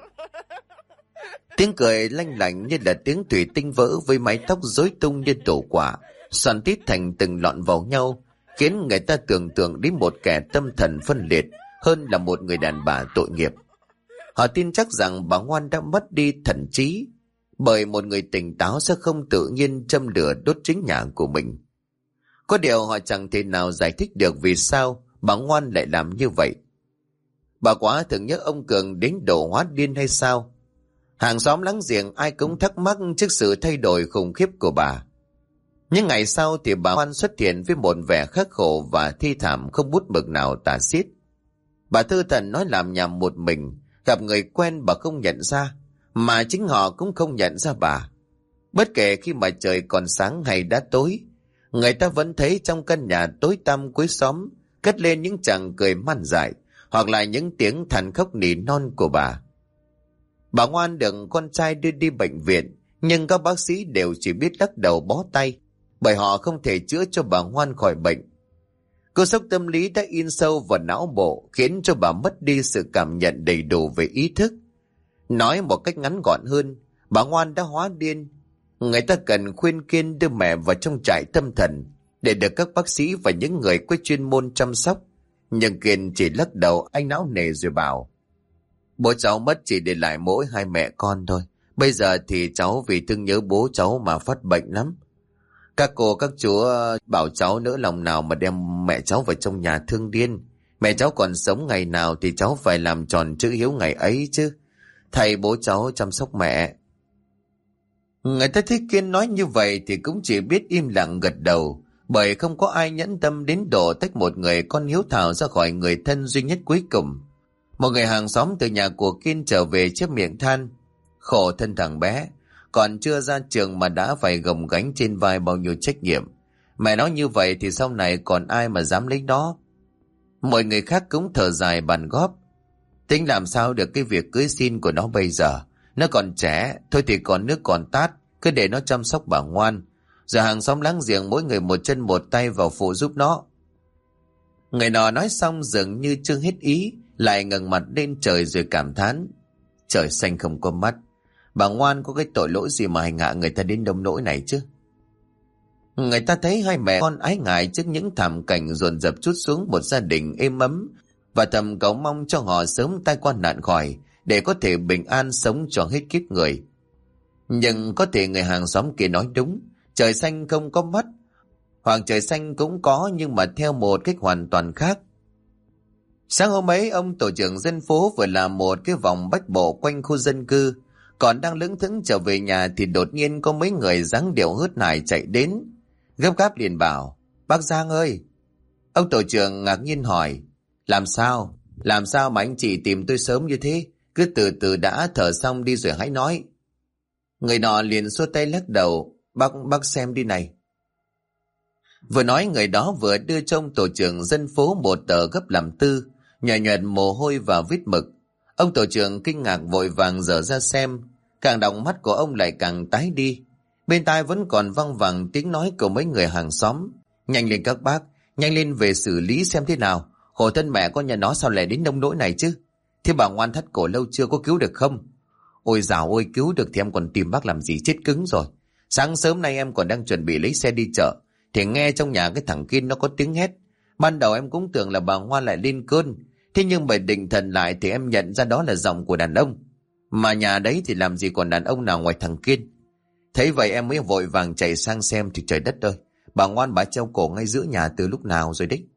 Tiếng cười lanh lảnh như là tiếng thủy tinh vỡ với mái tóc rối tung như tổ quả, xoắn tít thành từng lọn vào nhau, khiến người ta tưởng tượng đến một kẻ tâm thần phân liệt hơn là một người đàn bà tội nghiệp. Họ tin chắc rằng bà Ngoan đã mất đi thần trí, bởi một người tỉnh táo sẽ không tự nhiên châm lửa đốt chính nhà của mình. Có điều họ chẳng thể nào giải thích được vì sao bà Ngoan lại làm như vậy. Bà quá thường nhớ ông Cường đến độ hóa điên hay sao? Hàng xóm láng giềng ai cũng thắc mắc trước sự thay đổi khủng khiếp của bà. Những ngày sau thì bà Hoan xuất hiện với một vẻ khắc khổ và thi thảm không bút mực nào tả xiết. Bà Thư Thần nói làm nhảm một mình, gặp người quen bà không nhận ra, mà chính họ cũng không nhận ra bà. Bất kể khi mà trời còn sáng hay đã tối, người ta vẫn thấy trong căn nhà tối tăm cuối xóm cất lên những chàng cười man dại, hoặc là những tiếng than khóc nỉ non của bà. Bà Ngoan được con trai đưa đi bệnh viện, nhưng các bác sĩ đều chỉ biết lắc đầu bó tay, bởi họ không thể chữa cho bà Ngoan khỏi bệnh. Cú sốc tâm lý đã in sâu vào não bộ, khiến cho bà mất đi sự cảm nhận đầy đủ về ý thức. Nói một cách ngắn gọn hơn, bà Ngoan đã hóa điên. Người ta cần khuyên kiên đưa mẹ vào trong trại tâm thần để được các bác sĩ và những người có chuyên môn chăm sóc. Nhưng Kiên chỉ lắc đầu, anh não nề rồi bảo: bố cháu mất chỉ để lại mỗi hai mẹ con thôi. Bây giờ thì cháu vì thương nhớ bố cháu mà phát bệnh lắm. Các cô các chú bảo cháu nỡ lòng nào mà đem mẹ cháu vào trong nhà thương điên. Mẹ cháu còn sống ngày nào thì cháu phải làm tròn chữ hiếu ngày ấy chứ. Thầy bố cháu chăm sóc mẹ. Người ta thấy Kiên nói như vậy thì cũng chỉ biết im lặng gật đầu, bởi không có ai nhẫn tâm đến độ tách một người con hiếu thảo ra khỏi người thân duy nhất cuối cùng. Một người hàng xóm từ nhà của Kiên trở về chép miệng than: khổ thân thằng bé, còn chưa ra trường mà đã phải gồng gánh trên vai bao nhiêu trách nhiệm. Mẹ nói như vậy thì sau này còn ai mà dám lấy nó. Mọi người khác cũng thở dài bàn góp: tính làm sao được cái việc cưới xin của nó bây giờ. Nó còn trẻ, thôi thì còn nước còn tát, cứ để nó chăm sóc bà Ngoan. Rồi hàng xóm láng giềng mỗi người một chân một tay vào phụ giúp nó. Người nọ nói xong dường như chưa hết ý, lại ngẩng mặt lên trời rồi cảm thán: trời xanh không có mắt, bà Ngoan có cái tội lỗi gì mà hành hạ người ta đến nông nỗi này chứ. Người ta thấy hai mẹ con ái ngại trước những thảm cảnh dồn dập trút xuống một gia đình êm ấm, và thầm cầu mong cho họ sớm tai qua nạn khỏi, để có thể bình an sống cho hết kiếp người. Nhưng có thể người hàng xóm kia nói đúng, trời xanh không có mắt, hoặc trời xanh cũng có, nhưng mà theo một cách hoàn toàn khác. Sáng hôm ấy, ông tổ trưởng dân phố vừa làm một cái vòng bách bộ quanh khu dân cư, còn đang lững thững trở về nhà thì đột nhiên có mấy người dáng điệu hớt hải chạy đến, gấp gáp liền bảo: bác Giang ơi! Ông tổ trưởng ngạc nhiên hỏi: làm sao mà anh chị tìm tôi sớm như thế? Cứ từ từ đã, thở xong đi rồi hãy nói. Người nọ liền xua tay lắc đầu: bác xem đi này. Vừa nói người đó vừa đưa cho ông tổ trưởng dân phố một tờ gấp làm tư, nhòe nhòe mồ hôi và viết mực. Ông tổ trưởng kinh ngạc vội vàng dở ra xem, càng đọc mắt của ông lại càng tái đi. Bên tai vẫn còn văng vẳng tiếng nói của mấy người hàng xóm: nhanh lên các bác, nhanh lên về xử lý xem thế nào. Khổ thân mẹ con nhà nó sao lại đến nông nỗi này chứ? Thế bà Ngoan thắt cổ lâu chưa, có cứu được không? Ôi dào ôi, cứu được thì em còn tìm bác làm gì, chết cứng rồi. Sáng sớm nay em còn đang chuẩn bị lấy xe đi chợ, thì nghe trong nhà cái thằng Kiên nó có tiếng hét. Ban đầu em cũng tưởng là bà Ngoan lại lên cơn, thế nhưng bởi định thần lại thì em nhận ra đó là giọng của đàn ông. Mà nhà đấy thì làm gì còn đàn ông nào ngoài thằng Kiên. Thấy vậy em mới vội vàng chạy sang xem thì trời đất ơi, bà Ngoan bà treo cổ ngay giữa nhà từ lúc nào rồi đấy.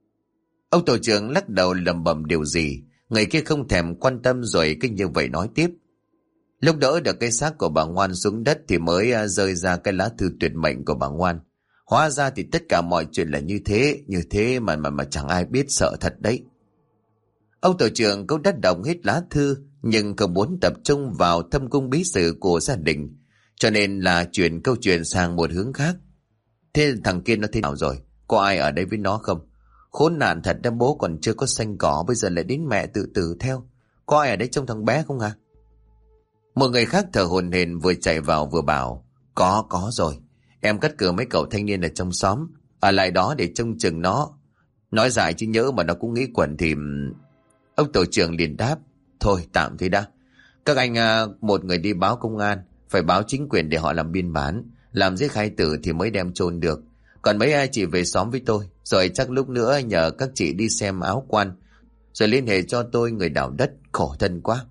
Ông tổ trưởng lắc đầu lẩm bẩm điều gì, người kia không thèm quan tâm rồi cứ như vậy nói tiếp. Lúc đỡ được cái xác của bà Ngoan xuống đất thì mới rơi ra cái lá thư tuyệt mệnh của bà Ngoan. Hóa ra thì tất cả mọi chuyện là như thế mà chẳng ai biết, sợ thật đấy. Ông tổ trưởng cũng đã đọc hết lá thư, nhưng không muốn tập trung vào thâm cung bí sử của gia đình, cho nên là chuyển câu chuyện sang một hướng khác. Thế thằng Kiên nó thế nào rồi? Có ai ở đây với nó không? Khốn nạn thật đó, bố còn chưa có xanh cỏ, bây giờ lại đến mẹ tự tử theo. Có ai ở đây trông thằng bé không hả? Một người khác thở hổn hển vừa chạy vào vừa bảo: có rồi. Em cắt cử mấy cậu thanh niên ở trong xóm ở lại đó để trông chừng nó. Nói dài chứ nhớ mà nó cũng nghĩ quẩn thì... Ông tổ trưởng liền đáp: thôi tạm thế đã. Các anh một người đi báo công an, phải báo chính quyền để họ làm biên bản, làm giết khai tử thì mới đem chôn được. Còn mấy ai chị về xóm với tôi, rồi chắc lúc nữa nhờ các chị đi xem áo quan, rồi liên hệ cho tôi người đào đất, khổ thân quá.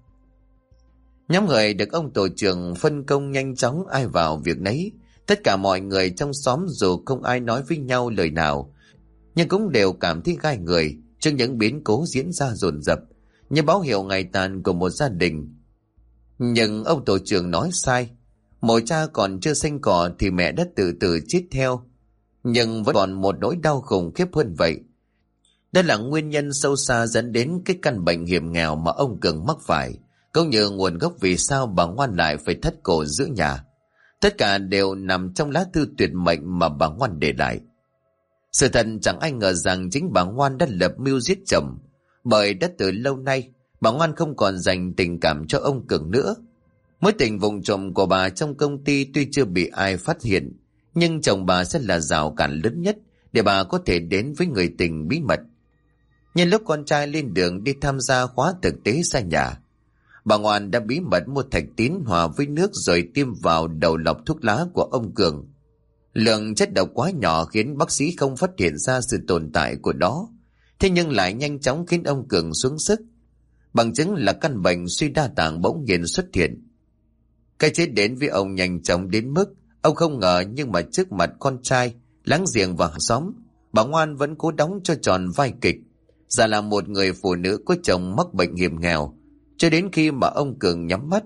Nhóm người được ông tổ trưởng phân công nhanh chóng ai vào việc nấy. Tất cả mọi người trong xóm dù không ai nói với nhau lời nào, nhưng cũng đều cảm thấy gai người trước những biến cố diễn ra dồn dập. như báo hiệu ngày tàn của một gia đình. Nhưng ông tổ trưởng nói sai. Mộ cha còn chưa sinh cỏ thì mẹ đã tự tử chết theo. Nhưng vẫn còn một nỗi đau khủng khiếp hơn vậy. Đó là nguyên nhân sâu xa dẫn đến cái căn bệnh hiểm nghèo mà ông Cường mắc phải, cũng như nguồn gốc vì sao bà Ngoan lại phải thất cổ giữa nhà. Tất cả đều nằm trong lá thư tuyệt mệnh mà bà Ngoan để lại. Sự thật chẳng ai ngờ rằng chính bà Ngoan đã lập mưu giết chồng, bởi đã từ lâu nay bà Ngoan không còn dành tình cảm cho ông Cường nữa. Mối tình vụng trộm của bà trong công ty tuy chưa bị ai phát hiện, nhưng chồng bà sẽ là rào cản lớn nhất để bà có thể đến với người tình bí mật. Nhân lúc con trai lên đường đi tham gia khóa thực tế xa nhà, bà Ngoan đã bí mật mua thạch tín hòa với nước rồi tiêm vào đầu lọc thuốc lá của ông Cường. Lượng chất độc quá nhỏ khiến bác sĩ không phát hiện ra sự tồn tại của nó, thế nhưng lại nhanh chóng khiến ông Cường xuống sức. Bằng chứng là căn bệnh suy đa tạng bỗng nhiên xuất hiện. Cái chết đến với ông nhanh chóng đến mức ông không ngờ, nhưng mà trước mặt con trai, láng giềng và hàng xóm, bà Ngoan vẫn cố đóng cho tròn vai kịch, giả là một người phụ nữ có chồng mắc bệnh hiểm nghèo, cho đến khi mà ông Cường nhắm mắt.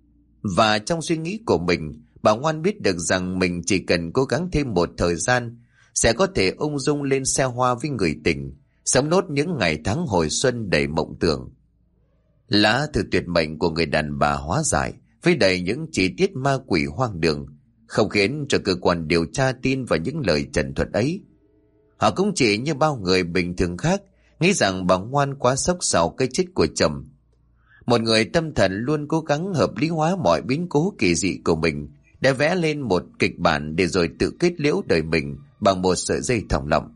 Và trong suy nghĩ của mình, bà Ngoan biết được rằng mình chỉ cần cố gắng thêm một thời gian sẽ có thể ung dung lên xe hoa với người tình, sống nốt những ngày tháng hồi xuân đầy mộng tưởng. Lá thư tuyệt mệnh của người đàn bà hóa giải với đầy những chi tiết ma quỷ hoang đường, không khiến cho cơ quan điều tra tin vào những lời trần thuật ấy. Họ cũng chỉ như bao người bình thường khác, nghĩ rằng bà Ngoan quá sốc sau cái chết của chồng. Một người tâm thần luôn cố gắng hợp lý hóa mọi biến cố kỳ dị của mình, đã vẽ lên một kịch bản để rồi tự kết liễu đời mình bằng một sợi dây thòng lọng.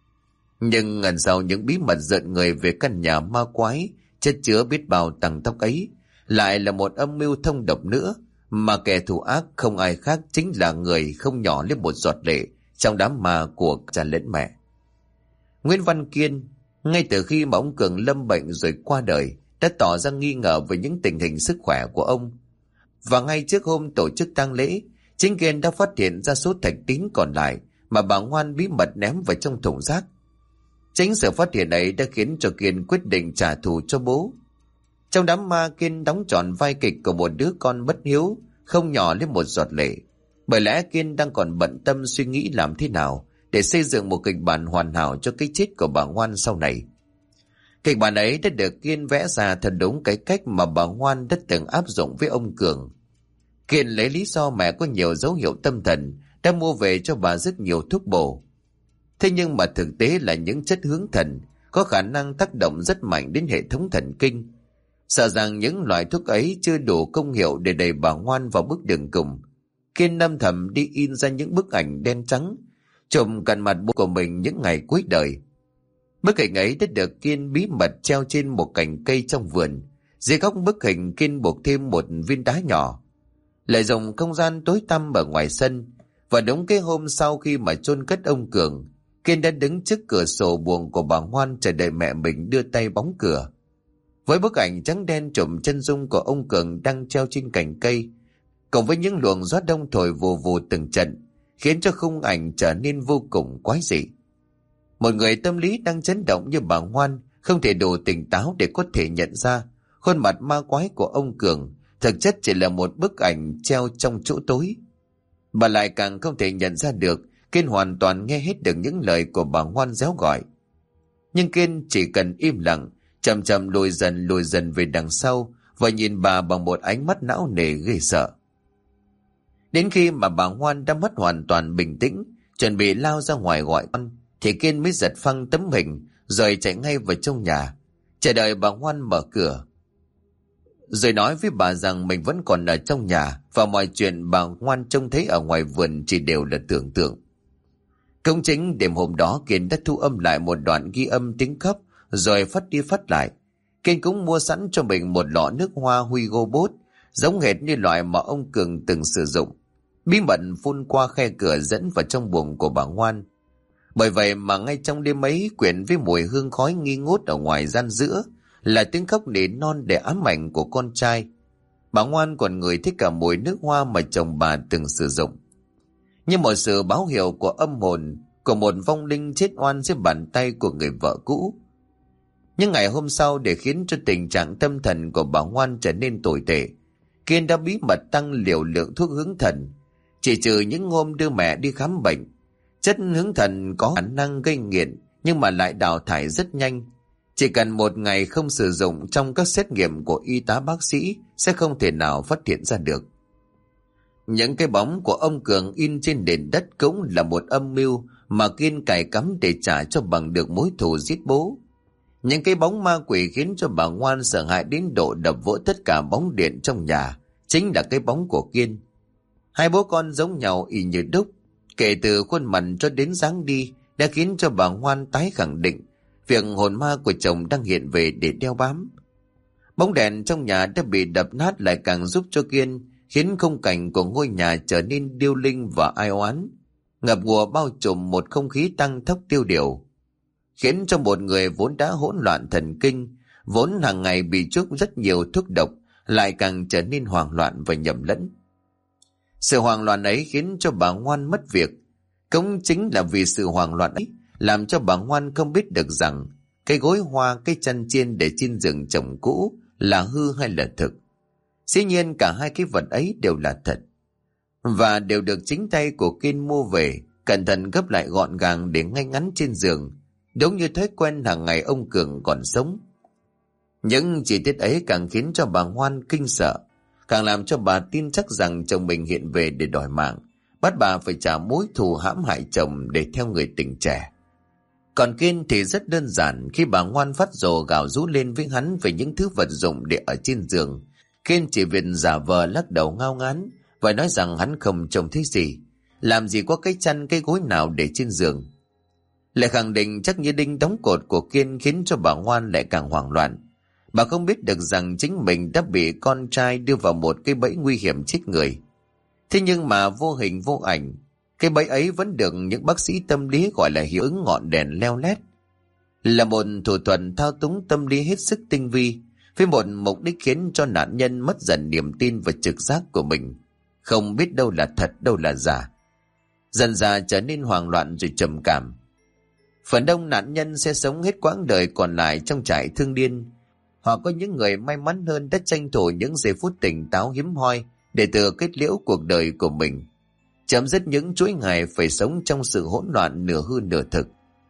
Nhưng ẩn sau những bí mật rợn người về căn nhà ma quái chất chứa biết bao tầng tóc ấy, lại là một âm mưu thông độc nữa, mà kẻ thù ác không ai khác chính là người không nhỏ lên một giọt lệ trong đám ma của cha lẫn mẹ. Nguyễn Văn Kiên, ngay từ khi mà ông Cường lâm bệnh rồi qua đời, đã tỏ ra nghi ngờ về những tình hình sức khỏe của ông. Và ngay trước hôm tổ chức tang lễ, chính Kiên đã phát hiện ra số thạch tín còn lại mà bà Ngoan bí mật ném vào trong thùng rác. Chính sự phát hiện ấy đã khiến cho Kiên quyết định trả thù cho bố. Trong đám ma, Kiên đóng trọn vai kịch của một đứa con bất hiếu, không nhỏ lên một giọt lệ. Bởi lẽ Kiên đang còn bận tâm suy nghĩ làm thế nào để xây dựng một kịch bản hoàn hảo cho cái chết của bà Ngoan sau này. Kịch bản ấy đã được Kiên vẽ ra thật đúng cái cách mà bà Ngoan đã từng áp dụng với ông Cường. Kiên lấy lý do mẹ có nhiều dấu hiệu tâm thần, đã mua về cho bà rất nhiều thuốc bổ. Thế nhưng mà thực tế là những chất hướng thần có khả năng tác động rất mạnh đến hệ thống thần kinh. Sợ rằng những loại thuốc ấy chưa đủ công hiệu để đẩy bà Ngoan vào bước đường cùng, Kiên âm thầm đi in ra những bức ảnh đen trắng chụp cận mặt bố của mình những ngày cuối đời. Bức hình ấy đã được Kiên bí mật treo trên một cành cây trong vườn. Dưới góc bức hình, Kiên buộc thêm một viên đá nhỏ, lại dùng không gian tối tăm ở ngoài sân. Và đúng cái hôm sau khi mà chôn cất ông Cường, Kiên đã đứng trước cửa sổ buồng của bà Ngoan chờ đợi mẹ mình đưa tay bóng cửa. Với bức ảnh trắng đen chụp chân dung của ông Cường đang treo trên cành cây, cộng với những luồng gió đông thổi vù vù từng trận, khiến cho khung ảnh trở nên vô cùng quái dị. Một người tâm lý đang chấn động như bà Ngoan không thể đủ tỉnh táo để có thể nhận ra khuôn mặt ma quái của ông Cường thực chất chỉ là một bức ảnh treo trong chỗ tối. Bà lại càng không thể nhận ra được Kiên hoàn toàn nghe hết được những lời của bà Ngoan réo gọi. Nhưng Kiên chỉ cần im lặng, chậm chậm lùi dần về đằng sau và nhìn bà bằng một ánh mắt não nề ghê sợ. Đến khi mà bà Ngoan đã mất hoàn toàn bình tĩnh, chuẩn bị lao ra ngoài gọi con, thì Kiên mới giật phăng tấm hình rồi chạy ngay vào trong nhà, chờ đợi bà Ngoan mở cửa. Rồi nói với bà rằng mình vẫn còn ở trong nhà và mọi chuyện bà Ngoan trông thấy ở ngoài vườn chỉ đều là tưởng tượng. Công chính đêm hôm đó, Kiên đã thu âm lại một đoạn ghi âm tiếng khóc rồi phát đi phát lại. Kiên cũng mua sẵn cho mình một lọ nước hoa Hugo Boss giống hệt như loại mà ông Cường từng sử dụng, bí mật phun qua khe cửa dẫn vào trong buồng của bà Ngoan. Bởi vậy mà ngay trong đêm ấy, quyện với mùi hương khói nghi ngút ở ngoài gian giữa là tiếng khóc nỉ non để ám ảnh của con trai. Bà Ngoan còn ngửi thấy cả mùi nước hoa mà chồng bà từng sử dụng, như một sự báo hiệu của âm hồn của một vong linh chết oan dưới bàn tay của người vợ cũ. Nhưng ngày hôm sau, để khiến cho tình trạng tâm thần của bà Ngoan trở nên tồi tệ, Kiên đã bí mật tăng liều lượng thuốc hướng thần. Chỉ trừ những hôm đưa mẹ đi khám bệnh, chất hướng thần có khả năng gây nghiện nhưng mà lại đào thải rất nhanh. Chỉ cần một ngày không sử dụng, trong các xét nghiệm của y tá bác sĩ sẽ không thể nào phát hiện ra được. Những cái bóng của ông Cường in trên nền đất cũng là một âm mưu mà Kiên cài cắm để trả cho bằng được mối thù giết bố. Những cái bóng ma quỷ khiến cho bà Ngoan sợ hãi đến độ đập vỡ tất cả bóng điện trong nhà, chính là cái bóng của Kiên. Hai bố con giống nhau y như đúc, kể từ khuôn mặt cho đến dáng đi đã khiến cho bà Ngoan tái khẳng định việc hồn ma của chồng đang hiện về để đeo bám. Bóng đèn trong nhà đã bị đập nát lại càng giúp cho Kiên khiến khung cảnh của ngôi nhà trở nên điêu linh và ai oán, ngập ngùa bao trùm một không khí tăng tốc tiêu điều, khiến cho một người vốn đã hỗn loạn thần kinh, vốn hàng ngày bị chuốc rất nhiều thuốc độc, lại càng trở nên hoảng loạn và nhầm lẫn. Sự hoảng loạn ấy khiến cho bà Ngoan mất việc. Cũng chính là vì sự hoảng loạn ấy làm cho bà Ngoan không biết được rằng cái gối hoa, cái chăn chiên để trên giường chồng cũ là hư hay là thực. Dĩ nhiên cả hai cái vật ấy đều là thật, và đều được chính tay của Kiên mua về, cẩn thận gấp lại gọn gàng để ngay ngắn trên giường, đúng như thói quen hàng ngày ông Cường còn sống. Những chi tiết ấy càng khiến cho bà Ngoan kinh sợ, càng làm cho bà tin chắc rằng chồng mình hiện về để đòi mạng, bắt bà phải trả mối thù hãm hại chồng để theo người tình trẻ. Còn Kiên thì rất đơn giản, khi bà Ngoan phát rồ gào rú lên với hắn về những thứ vật dụng để ở trên giường, Kiên chỉ việc giả vờ lắc đầu ngao ngán và nói rằng hắn không trông thấy gì, làm gì có cái chăn cái gối nào để trên giường. Lại khẳng định chắc như đinh đóng cột của Kiên khiến cho bà Ngoan lại càng hoảng loạn. Bà không biết được rằng chính mình đã bị con trai đưa vào một cái bẫy nguy hiểm chết người. Thế nhưng mà vô hình vô ảnh, cái bẫy ấy vẫn được những bác sĩ tâm lý gọi là hiệu ứng ngọn đèn leo lét. Là một thủ thuật thao túng tâm lý hết sức tinh vi, với một mục đích khiến cho nạn nhân mất dần niềm tin và trực giác của mình, không biết đâu là thật đâu là giả. Dần dà trở nên hoảng loạn rồi trầm cảm. Phần đông nạn nhân sẽ sống hết quãng đời còn lại trong trại thương điên, hoặc có những người may mắn hơn đã tranh thủ những giây phút tỉnh táo hiếm hoi để tự kết liễu cuộc đời của mình, chấm dứt những chuỗi ngày phải sống trong sự hỗn loạn nửa hư nửa thực.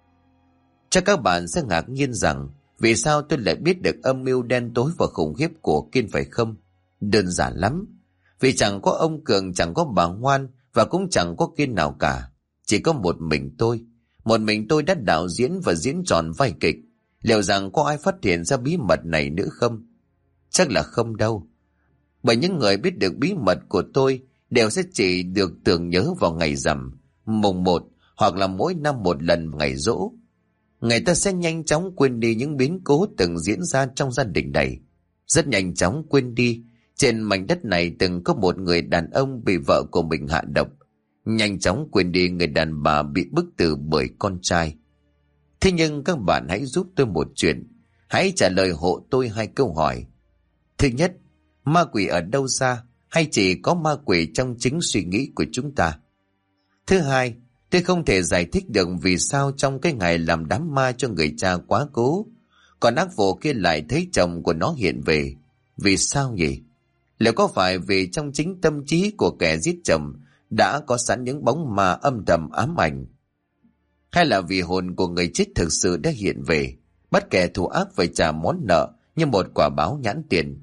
Chắc các bạn sẽ ngạc nhiên rằng vì sao tôi lại biết được âm mưu đen tối và khủng khiếp của Kiên phải không? Đơn giản lắm. Vì chẳng có ông Cường, chẳng có bà Ngoan và cũng chẳng có Kiên nào cả. Chỉ có một mình tôi. Một mình tôi đã đạo diễn và diễn tròn vai kịch. Liệu rằng có ai phát hiện ra bí mật này nữa không? Chắc là không đâu. Bởi những người biết được bí mật của tôi đều sẽ chỉ được tưởng nhớ vào ngày rằm, mùng 1 hoặc là mỗi năm một lần ngày giỗ. Người ta sẽ nhanh chóng quên đi những biến cố từng diễn ra trong gia đình này. Rất nhanh chóng quên đi trên mảnh đất này từng có một người đàn ông bị vợ của mình hạ độc. Nhanh chóng quên đi người đàn bà bị bức tử bởi con trai. Thế nhưng các bạn hãy giúp tôi một chuyện. Hãy trả lời hộ tôi hai câu hỏi. Thứ nhất, ma quỷ ở đâu ra, hay chỉ có ma quỷ trong chính suy nghĩ của chúng ta? Thứ hai, tôi không thể giải thích được vì sao trong cái ngày làm đám ma cho người cha quá cố, còn ác phụ kia lại thấy chồng của nó hiện về. Vì sao nhỉ? Liệu có phải vì trong chính tâm trí của kẻ giết chồng đã có sẵn những bóng ma âm thầm ám ảnh? Hay là vì hồn của người chết thực sự đã hiện về, bắt kẻ thù ác phải trả món nợ như một quả báo nhãn tiền?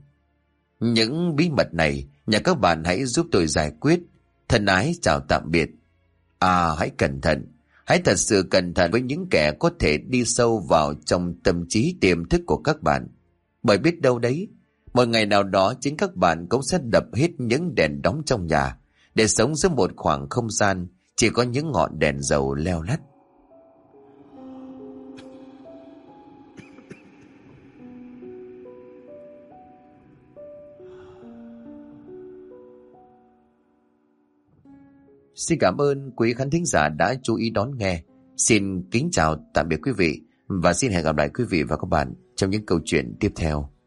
Những bí mật này nhà các bạn hãy giúp tôi giải quyết. Thân ái chào tạm biệt. Hãy cẩn thận. Hãy thật sự cẩn thận với những kẻ có thể đi sâu vào trong tâm trí tiềm thức của các bạn. Bởi biết đâu đấy, một ngày nào đó chính các bạn cũng sẽ đập hết những đèn đóm trong nhà để sống giữa một khoảng không gian chỉ có những ngọn đèn dầu leo lắt. Xin cảm ơn quý khán thính giả đã chú ý đón nghe. Xin kính chào tạm biệt quý vị và xin hẹn gặp lại quý vị và các bạn trong những câu chuyện tiếp theo.